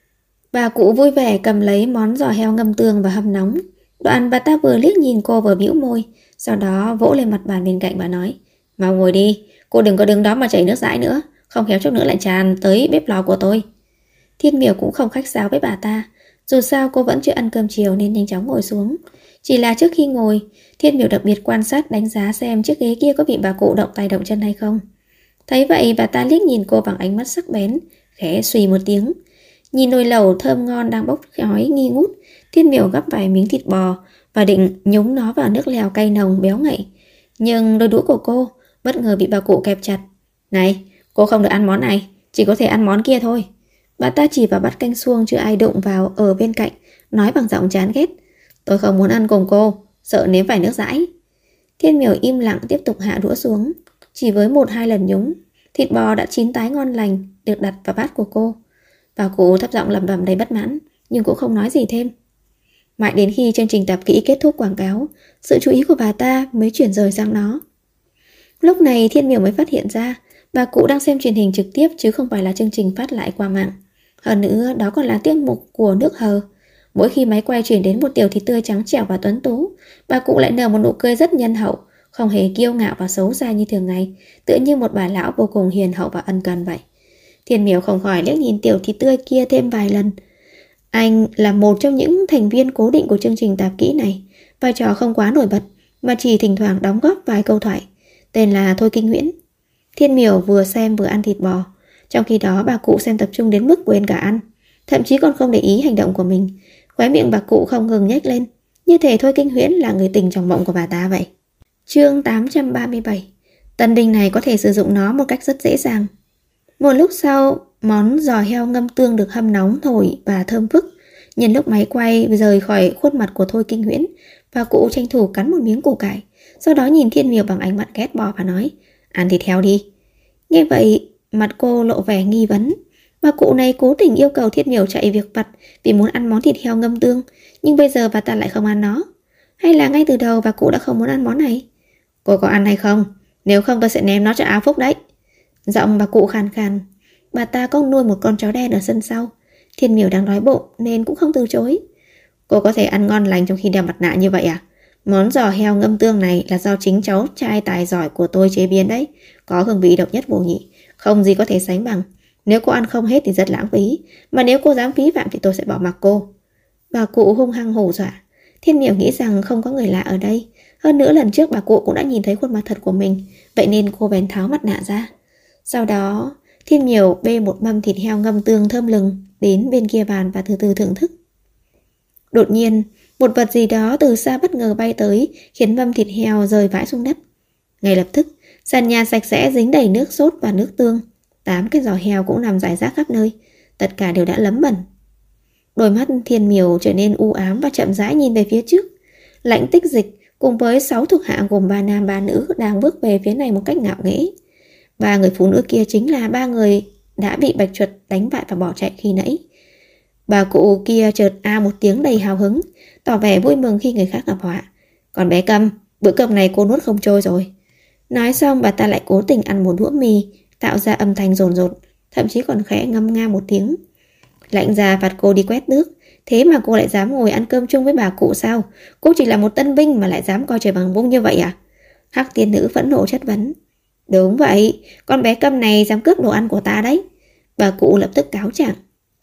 bà cụ vui vẻ cầm lấy món giò heo ngâm tương và hâm nóng. Đoạn bà ta vừa liếc nhìn cô vừa bĩu môi, sau đó vỗ lên mặt bàn bên cạnh và nói: Mau ngồi đi, cô đừng có đứng đó mà chảy nước dãi nữa, không khéo chút nữa lại tràn tới bếp lò của tôi. Thiên Miểu cũng không khách sáo với bà ta, dù sao cô vẫn chưa ăn cơm chiều nên nhanh chóng ngồi xuống. Chỉ là trước khi ngồi, Thiên Miểu đặc biệt quan sát đánh giá xem chiếc ghế kia có bị bà cụ động tay động chân hay không. Thấy vậy bà ta liếc nhìn cô bằng ánh mắt sắc bén, khẽ suy một tiếng. Nhìn nồi lẩu thơm ngon đang bốc khói nghi ngút, Thiên Miểu gắp vài miếng thịt bò và định nhúng nó vào nước lèo cay nồng béo ngậy. Nhưng đôi đũa của cô bất ngờ bị bà cụ kẹp chặt. Này, cô không được ăn món này, chỉ có thể ăn món kia thôi. Bà ta chỉ vào bát canh suông chưa ai đụng vào ở bên cạnh, nói bằng giọng chán ghét. Tôi không muốn ăn cùng cô, sợ nếm phải nước dãi. Thiên Miểu im lặng tiếp tục hạ đũa xuống. Chỉ với 1-2 lần nhúng, thịt bò đã chín tái ngon lành được đặt vào bát của cô. Bà cụ thấp giọng lẩm bẩm đầy bất mãn, nhưng cũng không nói gì thêm. Mãi đến khi chương trình tạp kỹ kết thúc quảng cáo, sự chú ý của bà ta mới chuyển rời sang nó. Lúc này Thiên Miểu mới phát hiện ra bà cụ đang xem truyền hình trực tiếp chứ không phải là chương trình phát lại qua mạng. Hơn nữa đó còn là tiết mục của nước Hờ. Mỗi khi máy quay chuyển đến một tiểu thịt tươi trắng trẻo và tuấn tú, bà cụ lại nở một nụ cười rất nhân hậu, không hề kiêu ngạo và xấu xa như thường ngày, tựa như một bà lão vô cùng hiền hậu và ân cần vậy. Thiên Miểu không khỏi liếc nhìn tiểu thịt tươi kia thêm vài lần. Anh là một trong những thành viên cố định của chương trình tạp kỹ này, vai trò không quá nổi bật mà chỉ thỉnh thoảng đóng góp vài câu thoại. Tên là Thôi Kinh Nguyễn. Thiên Miểu vừa xem vừa ăn thịt bò, trong khi đó bà cụ xem tập trung đến mức quên cả ăn, thậm chí còn không để ý hành động của mình. Khóe miệng bà cụ không ngừng nhếch lên, như thể Thôi Kinh Nguyễn là người tình trong mộng của bà ta vậy. Chương 837. Tân binh này có thể sử dụng nó một cách rất dễ dàng. Một lúc sau, món giò heo ngâm tương được hâm nóng thổi và thơm phức. Nhân lúc máy quay rời khỏi khuôn mặt của Thôi Kinh Nguyễn, bà cụ tranh thủ cắn một miếng củ cải, sau đó nhìn Thiên Miểu bằng ánh mắt ghét bỏ và nói: Ăn thịt heo đi. Nghe vậy, mặt cô lộ vẻ nghi vấn. Bà cụ này cố tình yêu cầu Thiên Miểu chạy việc vặt vì muốn ăn món thịt heo ngâm tương, nhưng bây giờ bà ta lại không ăn nó. Hay là ngay từ đầu bà cụ đã không muốn ăn món này? Cô có ăn hay không? Nếu không tôi sẽ ném nó cho Áo Phúc đấy. Giọng bà cụ khàn khàn. Bà ta có nuôi một con chó đen ở sân sau. Thiên Miểu đang đói bụng nên cũng không từ chối. Cô có thể ăn ngon lành trong khi đeo mặt nạ như vậy à? Món giò heo ngâm tương này là do chính cháu trai tài giỏi của tôi chế biến đấy. Có hương vị độc nhất vô nhị, không gì có thể sánh bằng. Nếu cô ăn không hết thì rất lãng phí, mà nếu cô dám phí phạm thì tôi sẽ bỏ mặc cô. Bà cụ hung hăng hù dọa. Thiên Miểu nghĩ rằng không có người lạ ở đây. Hơn nữa lần trước bà cụ cũng đã nhìn thấy khuôn mặt thật của mình, vậy nên cô bèn tháo mặt nạ ra. Sau đó Thiên Miểu bê một mâm thịt heo ngâm tương thơm lừng đến bên kia bàn và từ từ thưởng thức. Đột nhiên một vật gì đó từ xa bất ngờ bay tới, khiến mâm thịt heo rơi vãi xuống đất. Ngay lập tức sàn nhà sạch sẽ dính đầy nước sốt và nước tương. 8 cái giò heo cũng nằm rải rác khắp nơi, tất cả đều đã lấm bẩn. Đôi mắt Thiên Miểu trở nên u ám và chậm rãi nhìn về phía trước. Lãnh Tích Dịch cùng với 6 thuộc hạ gồm 3 nam 3 nữ đang bước về phía này một cách ngạo nghễ. 3 người phụ nữ kia chính là 3 người đã bị Bạch Chuột đánh bại và bỏ chạy khi nãy. Bà cụ kia chợt a một tiếng đầy hào hứng, tỏ vẻ vui mừng khi người khác gặp họa. Còn bé Câm, bữa cơm này cô nuốt không trôi rồi. Nói xong bà ta lại cố tình ăn một đũa mì, tạo ra âm thanh dồn dột, thậm chí còn khẽ ngâm nga một tiếng. Lãnh gia phạt cô đi quét nước, thế mà cô lại dám ngồi ăn cơm chung với bà cụ sao? Cô chỉ là một tân binh mà lại dám coi trời bằng vung như vậy à? Hắc tiên nữ phẫn nộ chất vấn. Đúng vậy, con bé Câm này dám cướp đồ ăn của ta đấy. Bà cụ lập tức cáo trạng.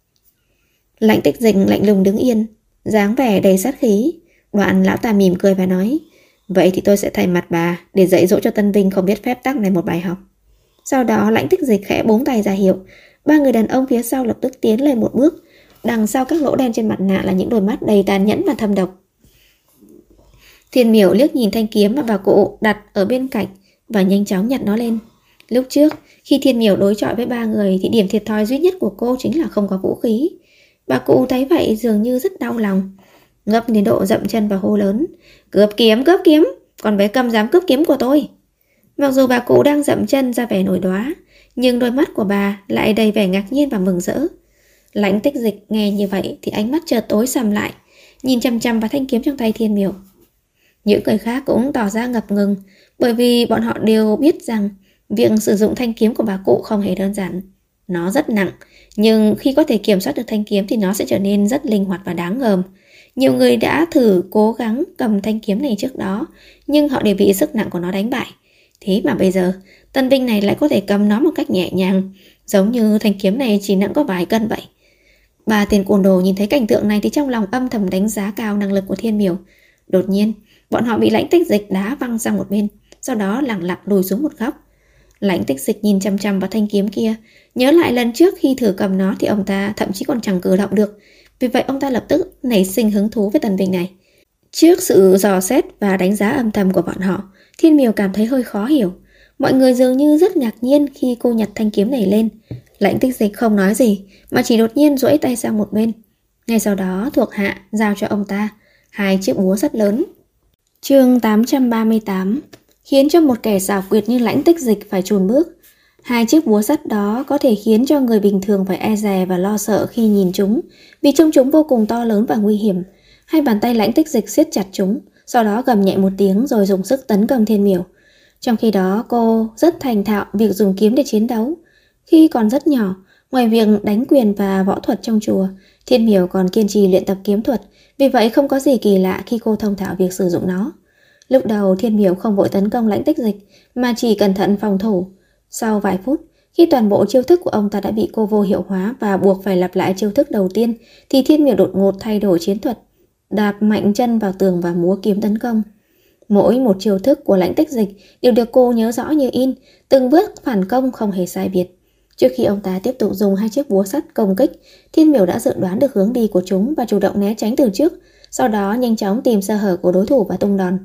Lãnh Tích Dịch lạnh lùng đứng yên, dáng vẻ đầy sát khí. Đoạn lão ta mỉm cười và nói: Vậy thì tôi sẽ thay mặt bà để dạy dỗ cho tân binh không biết phép tắc này một bài học. Sau đó Lãnh Tích Dịch khẽ búng tay ra hiệu. 3 người đàn ông phía sau lập tức tiến lên một bước. Đằng sau các lỗ đen trên mặt nạ là những đôi mắt đầy tàn nhẫn và thâm độc. Thiên Miểu liếc nhìn thanh kiếm mà bà cụ đặt ở bên cạnh và nhanh chóng nhặt nó lên. Lúc trước, khi Thiên Miểu đối chọi với 3 người thì điểm thiệt thòi duy nhất của cô chính là không có vũ khí. Bà cụ thấy vậy dường như rất đau lòng, ngấp đến độ dậm chân và hô lớn: cướp kiếm, còn bé Cầm dám cướp kiếm của tôi. Mặc dù bà cụ đang dậm chân ra vẻ nổi đoá, nhưng đôi mắt của bà lại đầy vẻ ngạc nhiên và mừng rỡ. Lãnh Tích Dịch nghe như vậy thì ánh mắt chợt tối sầm lại, nhìn chằm chằm vào thanh kiếm trong tay Thiên Miểu. Những người khác cũng tỏ ra ngập ngừng, bởi vì bọn họ đều biết rằng việc sử dụng thanh kiếm của bà cụ không hề đơn giản. Nó rất nặng, nhưng khi có thể kiểm soát được thanh kiếm thì nó sẽ trở nên rất linh hoạt và đáng gờm. Nhiều người đã thử cố gắng cầm thanh kiếm này trước đó, nhưng họ đều bị sức nặng của nó đánh bại. Thế mà bây giờ, tân binh này lại có thể cầm nó một cách nhẹ nhàng, giống như thanh kiếm này chỉ nặng có vài cân vậy. Ba tên côn đồ nhìn thấy cảnh tượng này thì trong lòng âm thầm đánh giá cao năng lực của Thiên Miểu. Đột nhiên, bọn họ bị Lãnh Tích Dịch đá văng sang một bên, sau đó lẳng lặng lùi xuống một góc. Lãnh Tích Dịch nhìn chằm chằm vào thanh kiếm kia, nhớ lại lần trước khi thử cầm nó thì ông ta thậm chí còn chẳng cử động được. Vì vậy ông ta lập tức nảy sinh hứng thú với tân binh này. Trước sự dò xét và đánh giá âm thầm của bọn họ, Thiên Miểu cảm thấy hơi khó hiểu. Mọi người dường như rất ngạc nhiên khi cô nhặt thanh kiếm này lên. Lãnh Tích Dịch không nói gì, mà chỉ đột nhiên duỗi tay sang một bên. Ngay sau đó thuộc hạ giao cho ông ta 2 chiếc búa rất lớn. Chương 838 khiến cho một kẻ xảo quyệt như Lãnh Tích Dịch phải chùn bước. 2 chiếc búa sắt đó có thể khiến cho người bình thường phải e dè và lo sợ khi nhìn chúng, vì trông chúng vô cùng to lớn và nguy hiểm. Hai bàn tay Lãnh Tích Dịch siết chặt chúng, sau đó gầm nhẹ một tiếng rồi dùng sức tấn công Thiên Miểu. Trong khi đó cô rất thành thạo việc dùng kiếm để chiến đấu. Khi còn rất nhỏ, ngoài việc đánh quyền và võ thuật trong chùa, Thiên Miểu còn kiên trì luyện tập kiếm thuật, vì vậy không có gì kỳ lạ khi cô thông thạo việc sử dụng nó. Lúc đầu Thiên Miểu không vội tấn công Lãnh Tích Dịch, mà chỉ cẩn thận phòng thủ. Sau vài phút, khi toàn bộ chiêu thức của ông ta đã bị cô vô hiệu hóa và buộc phải lặp lại chiêu thức đầu tiên, thì Thiên Miểu đột ngột thay đổi chiến thuật, đạp mạnh chân vào tường và múa kiếm tấn công. Mỗi một chiêu thức của Lãnh Tích Dịch đều được cô nhớ rõ như in, từng bước phản công không hề sai biệt. Trước khi ông ta tiếp tục dùng 2 chiếc búa sắt công kích, Thiên Miểu đã dự đoán được hướng đi của chúng và chủ động né tránh từ trước, sau đó nhanh chóng tìm sơ hở của đối thủ và tung đòn.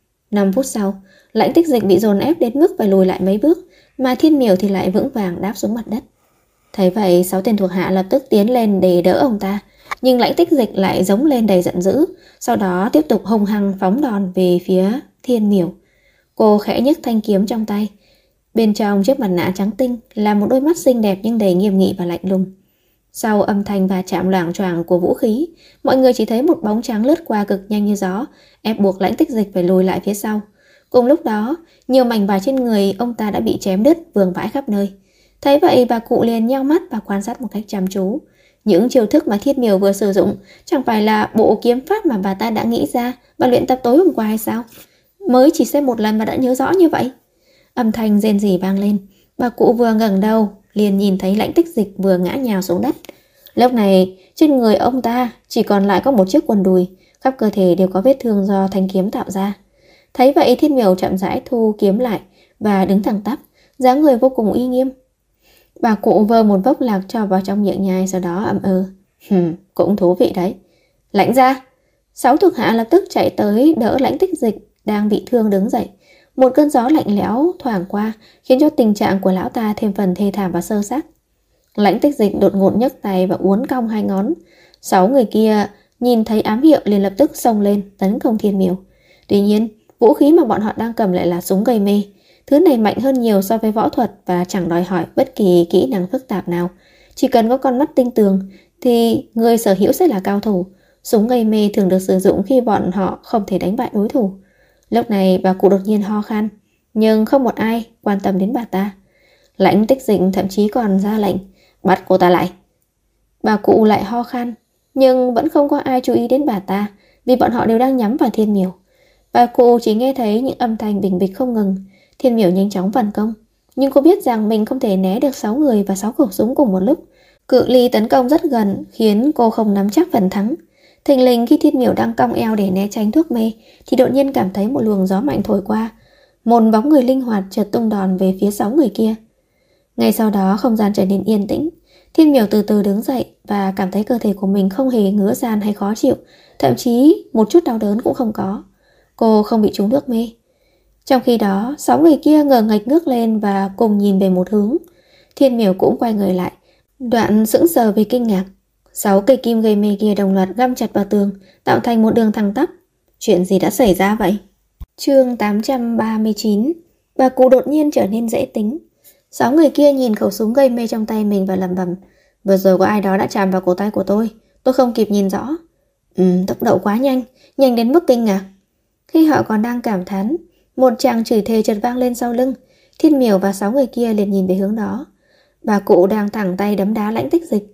5 phút sau, Lãnh Tích Dịch bị dồn ép đến mức phải lùi lại mấy bước, mà Thiên Miểu thì lại vững vàng đáp xuống mặt đất. Thấy vậy, 6 tên thuộc hạ lập tức tiến lên để đỡ ông ta, nhưng Lãnh Tích Dịch lại giống lên đầy giận dữ, sau đó tiếp tục hung hăng phóng đòn về phía Thiên Miểu. Cô khẽ nhấc thanh kiếm trong tay. Bên trong chiếc mặt nạ trắng tinh là một đôi mắt xinh đẹp nhưng đầy nghiêm nghị và lạnh lùng. Sau âm thanh va chạm loảng choảng của vũ khí, mọi người chỉ thấy một bóng trắng lướt qua cực nhanh như gió, ép buộc Lãnh Tích Dịch phải lùi lại phía sau. Cùng lúc đó, nhiều mảnh vải trên người ông ta đã bị chém đứt vương vãi khắp nơi. Thấy vậy, bà cụ liền nheo mắt và quan sát một cách chăm chú. Những chiêu thức mà Thiên Miểu vừa sử dụng chẳng phải là bộ kiếm pháp mà bà ta đã nghĩ ra và luyện tập tối hôm qua hay sao? Mới chỉ xem một lần mà đã nhớ rõ như vậy. Âm thanh rên rỉ vang lên. Bà cụ vừa ngẩng đầu liền nhìn thấy Lãnh Tích Dịch vừa ngã nhào xuống đất. Lúc này trên người ông ta chỉ còn lại có một chiếc quần đùi, khắp cơ thể đều có vết thương do thanh kiếm tạo ra. Thấy vậy, Thiên Miểu chậm rãi thu kiếm lại và đứng thẳng tắp, dáng người vô cùng uy nghiêm. Bà cụ vơ một vốc lạc cho vào trong miệng nhai, sau đó ậm ừ. Cũng thú vị đấy. Lãnh gia. 6 thuộc hạ lập tức chạy tới đỡ Lãnh Tích Dịch đang bị thương đứng dậy. Một cơn gió lạnh lẽo thoảng qua khiến cho tình trạng của lão ta thêm phần thê thảm và sơ xác. Lãnh Tích Dịch đột ngột nhấc tay và uốn cong 2 ngón. 6 người kia nhìn thấy ám hiệu liền lập tức xông lên tấn công Thiên Miểu. Tuy nhiên, vũ khí mà bọn họ đang cầm lại là súng gây mê. Thứ này mạnh hơn nhiều so với võ thuật và chẳng đòi hỏi bất kỳ kỹ năng phức tạp nào. Chỉ cần có con mắt tinh tường thì người sở hữu sẽ là cao thủ. Súng gây mê thường được sử dụng khi bọn họ không thể đánh bại đối thủ. Lúc này bà cụ đột nhiên ho khan, nhưng không một ai quan tâm đến bà ta. Lãnh Tích Dịch thậm chí còn ra lệnh bắt cô ta lại. Bà cụ lại ho khan, nhưng vẫn không có ai chú ý đến bà ta, vì bọn họ đều đang nhắm vào Thiên Miểu. Bà cụ chỉ nghe thấy những âm thanh bình bịch không ngừng. Thiên Miểu nhanh chóng phản công, nhưng cô biết rằng mình không thể né được 6 người và 6 khẩu súng cùng một lúc. Cự ly tấn công rất gần khiến cô không nắm chắc phần thắng. Thình lình khi Thiên Miểu đang cong eo để né tránh thuốc mê thì đột nhiên cảm thấy một luồng gió mạnh thổi qua. Một bóng người linh hoạt chợt tung đòn về phía 6 người kia. Ngay sau đó không gian trở nên yên tĩnh. Thiên Miểu từ từ đứng dậy và cảm thấy cơ thể của mình không hề ngứa ran hay khó chịu, thậm chí một chút đau đớn cũng không có. Cô không bị trúng thuốc mê. Trong khi đó, 6 người kia ngờ nghệch ngước lên và cùng nhìn về một hướng. Thiên Miểu cũng quay người lại, đoạn sững sờ vì kinh ngạc. 6 cây kim gây mê kia đồng loạt găm chặt vào tường, tạo thành một đường thẳng tắp. Chuyện gì đã xảy ra vậy? Chương 839. Bà cụ đột nhiên trở nên dễ tính. 6 người kia nhìn khẩu súng gây mê trong tay mình và lẩm bẩm: vừa rồi có ai đó đã chạm vào cổ tay của tôi không kịp nhìn rõ. Tốc độ quá nhanh, nhanh đến mức kinh ngạc. Khi họ còn đang cảm thán, một tràng chửi thề chợt vang lên sau lưng. Thiên Miểu và 6 người kia liền nhìn về hướng đó. Bà cụ đang thẳng tay đấm đá Lãnh Tích Dịch.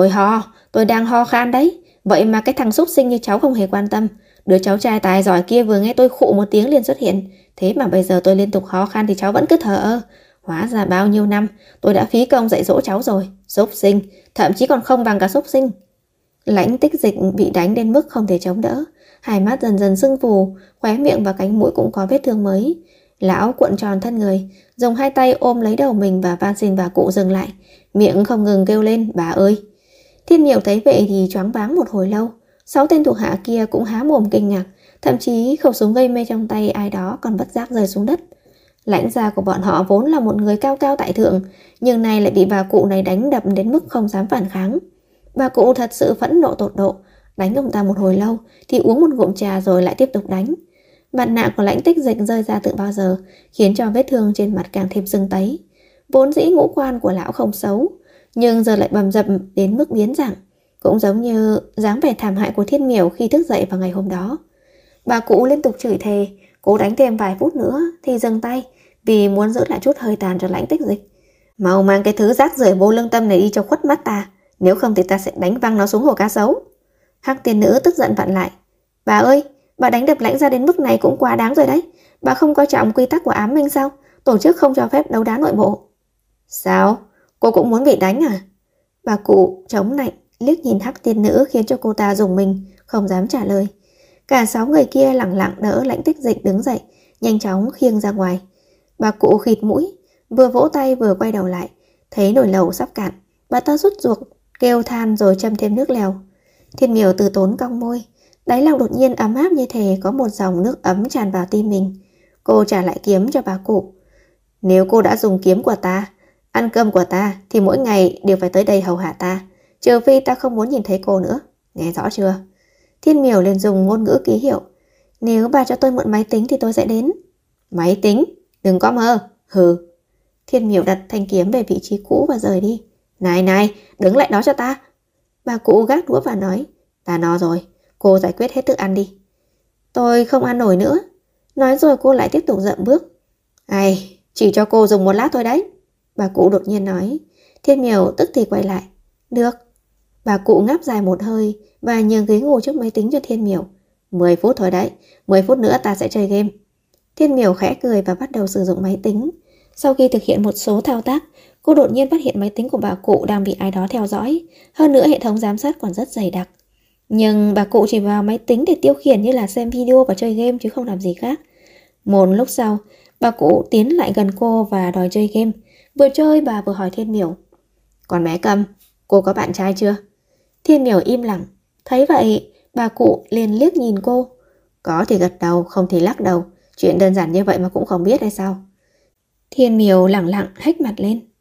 Tôi đang ho khan đấy. Vậy mà cái thằng xúc sinh như cháu không hề quan tâm. Đứa cháu trai tài giỏi kia vừa nghe tôi khụ một tiếng liền xuất hiện. Thế mà bây giờ tôi liên tục ho khan thì cháu vẫn cứ thờ ơ. Hóa ra bao nhiêu năm tôi đã phí công dạy dỗ cháu rồi. Xúc sinh, thậm chí còn không bằng cả xúc sinh. Lãnh Tích Dịch bị đánh đến mức không thể chống đỡ. Hai mắt dần dần sưng phù, khóe miệng và cánh mũi cũng có vết thương mới. Lão cuộn tròn thân người, dùng hai tay ôm lấy đầu mình và van xin bà cụ dừng lại, miệng không ngừng kêu lên: bà ơi! Thiên Miểu thấy vậy thì choáng váng một hồi lâu. 6 tên thuộc hạ kia cũng há mồm kinh ngạc, thậm chí khẩu súng gây mê trong tay ai đó còn bất giác rơi xuống đất. Lãnh gia của bọn họ vốn là một người cao cao tại thượng, nhưng nay lại bị bà cụ này đánh đập đến mức không dám phản kháng. Bà cụ thật sự phẫn nộ tột độ, đánh ông ta một hồi lâu thì uống một ngụm trà rồi lại tiếp tục đánh. Mặt nạ của Lãnh Tích Dịch rơi ra từ bao giờ, khiến cho vết thương trên mặt càng thêm sưng tấy. Vốn dĩ ngũ quan của lão không xấu, nhưng giờ lại bầm dập đến mức biến dạng, cũng giống như dáng vẻ thảm hại của Thiên Miểu khi thức dậy vào ngày hôm đó. Bà cụ liên tục chửi thề, cố đánh thêm vài phút nữa thì dừng tay, vì muốn giữ lại chút hơi tàn cho Lãnh Tích Dịch. Mau mang cái thứ rác rưởi vô lương tâm này đi cho khuất mắt ta, nếu không thì ta sẽ đánh văng nó xuống hồ cá sấu. Hắc tiên nữ tức giận vặn lại: bà ơi, bà đánh đập Lãnh gia đến mức này cũng quá đáng rồi đấy. Bà không coi trọng quy tắc của ám minh sao? Tổ chức không cho phép đấu đá nội bộ. Sao? Cô cũng muốn bị đánh à? Bà cụ chống nạnh liếc nhìn Hắc tiên nữ khiến cho cô ta rùng mình, không dám trả lời. Cả 6 người kia lẳng lặng đỡ Lãnh Tích Dịch đứng dậy, nhanh chóng khiêng ra ngoài. Bà cụ khịt mũi, vừa vỗ tay vừa quay đầu lại, thấy nồi lẩu sắp cạn, bà ta rút ruột, kêu than rồi châm thêm nước lèo. Thiên Miểu từ tốn cong môi, đáy lòng đột nhiên ấm áp như thể có một dòng nước ấm tràn vào tim mình. Cô trả lại kiếm cho bà cụ. Nếu cô đã dùng kiếm của ta, ăn cơm của ta, thì mỗi ngày đều phải tới đây hầu hạ ta, trừ phi ta không muốn nhìn thấy cô nữa. Nghe rõ chưa? Thiên Miểu liền dùng ngôn ngữ ký hiệu. Nếu bà cho tôi mượn máy tính thì tôi sẽ đến. Máy tính? Đừng có mơ. Hừ. Thiên Miểu đặt thanh kiếm về vị trí cũ và rời đi. Này, đứng lại đó cho ta. Bà cụ gác đũa và nói: ta no rồi, cô giải quyết hết thức ăn đi. Tôi không ăn nổi nữa. Nói rồi cô lại tiếp tục dậm bước. Ai, chỉ cho cô dùng một lát thôi đấy, bà cụ đột nhiên nói. Thiên Miểu tức thì quay lại. Được. Bà cụ ngáp dài một hơi và nhường ghế ngồi trước máy tính cho Thiên Miểu. 10 phút thôi đấy, 10 phút nữa ta sẽ chơi game. Thiên Miểu khẽ cười và bắt đầu sử dụng máy tính. Sau khi thực hiện một số thao tác, cô đột nhiên phát hiện máy tính của bà cụ đang bị ai đó theo dõi. Hơn nữa hệ thống giám sát còn rất dày đặc. Nhưng bà cụ chỉ vào máy tính để tiêu khiển như là xem video và chơi game chứ không làm gì khác. Một lúc sau, bà cụ tiến lại gần cô và đòi chơi game. Vừa chơi bà vừa hỏi Thiên Miểu: còn bé Cầm, cô có bạn trai chưa? Thiên Miểu im lặng. Thấy vậy, bà cụ liền liếc nhìn cô. Có thì gật đầu, không thì lắc đầu. Chuyện đơn giản như vậy mà cũng không biết hay sao? Thiên Miểu lẳng lặng hếch mặt lên.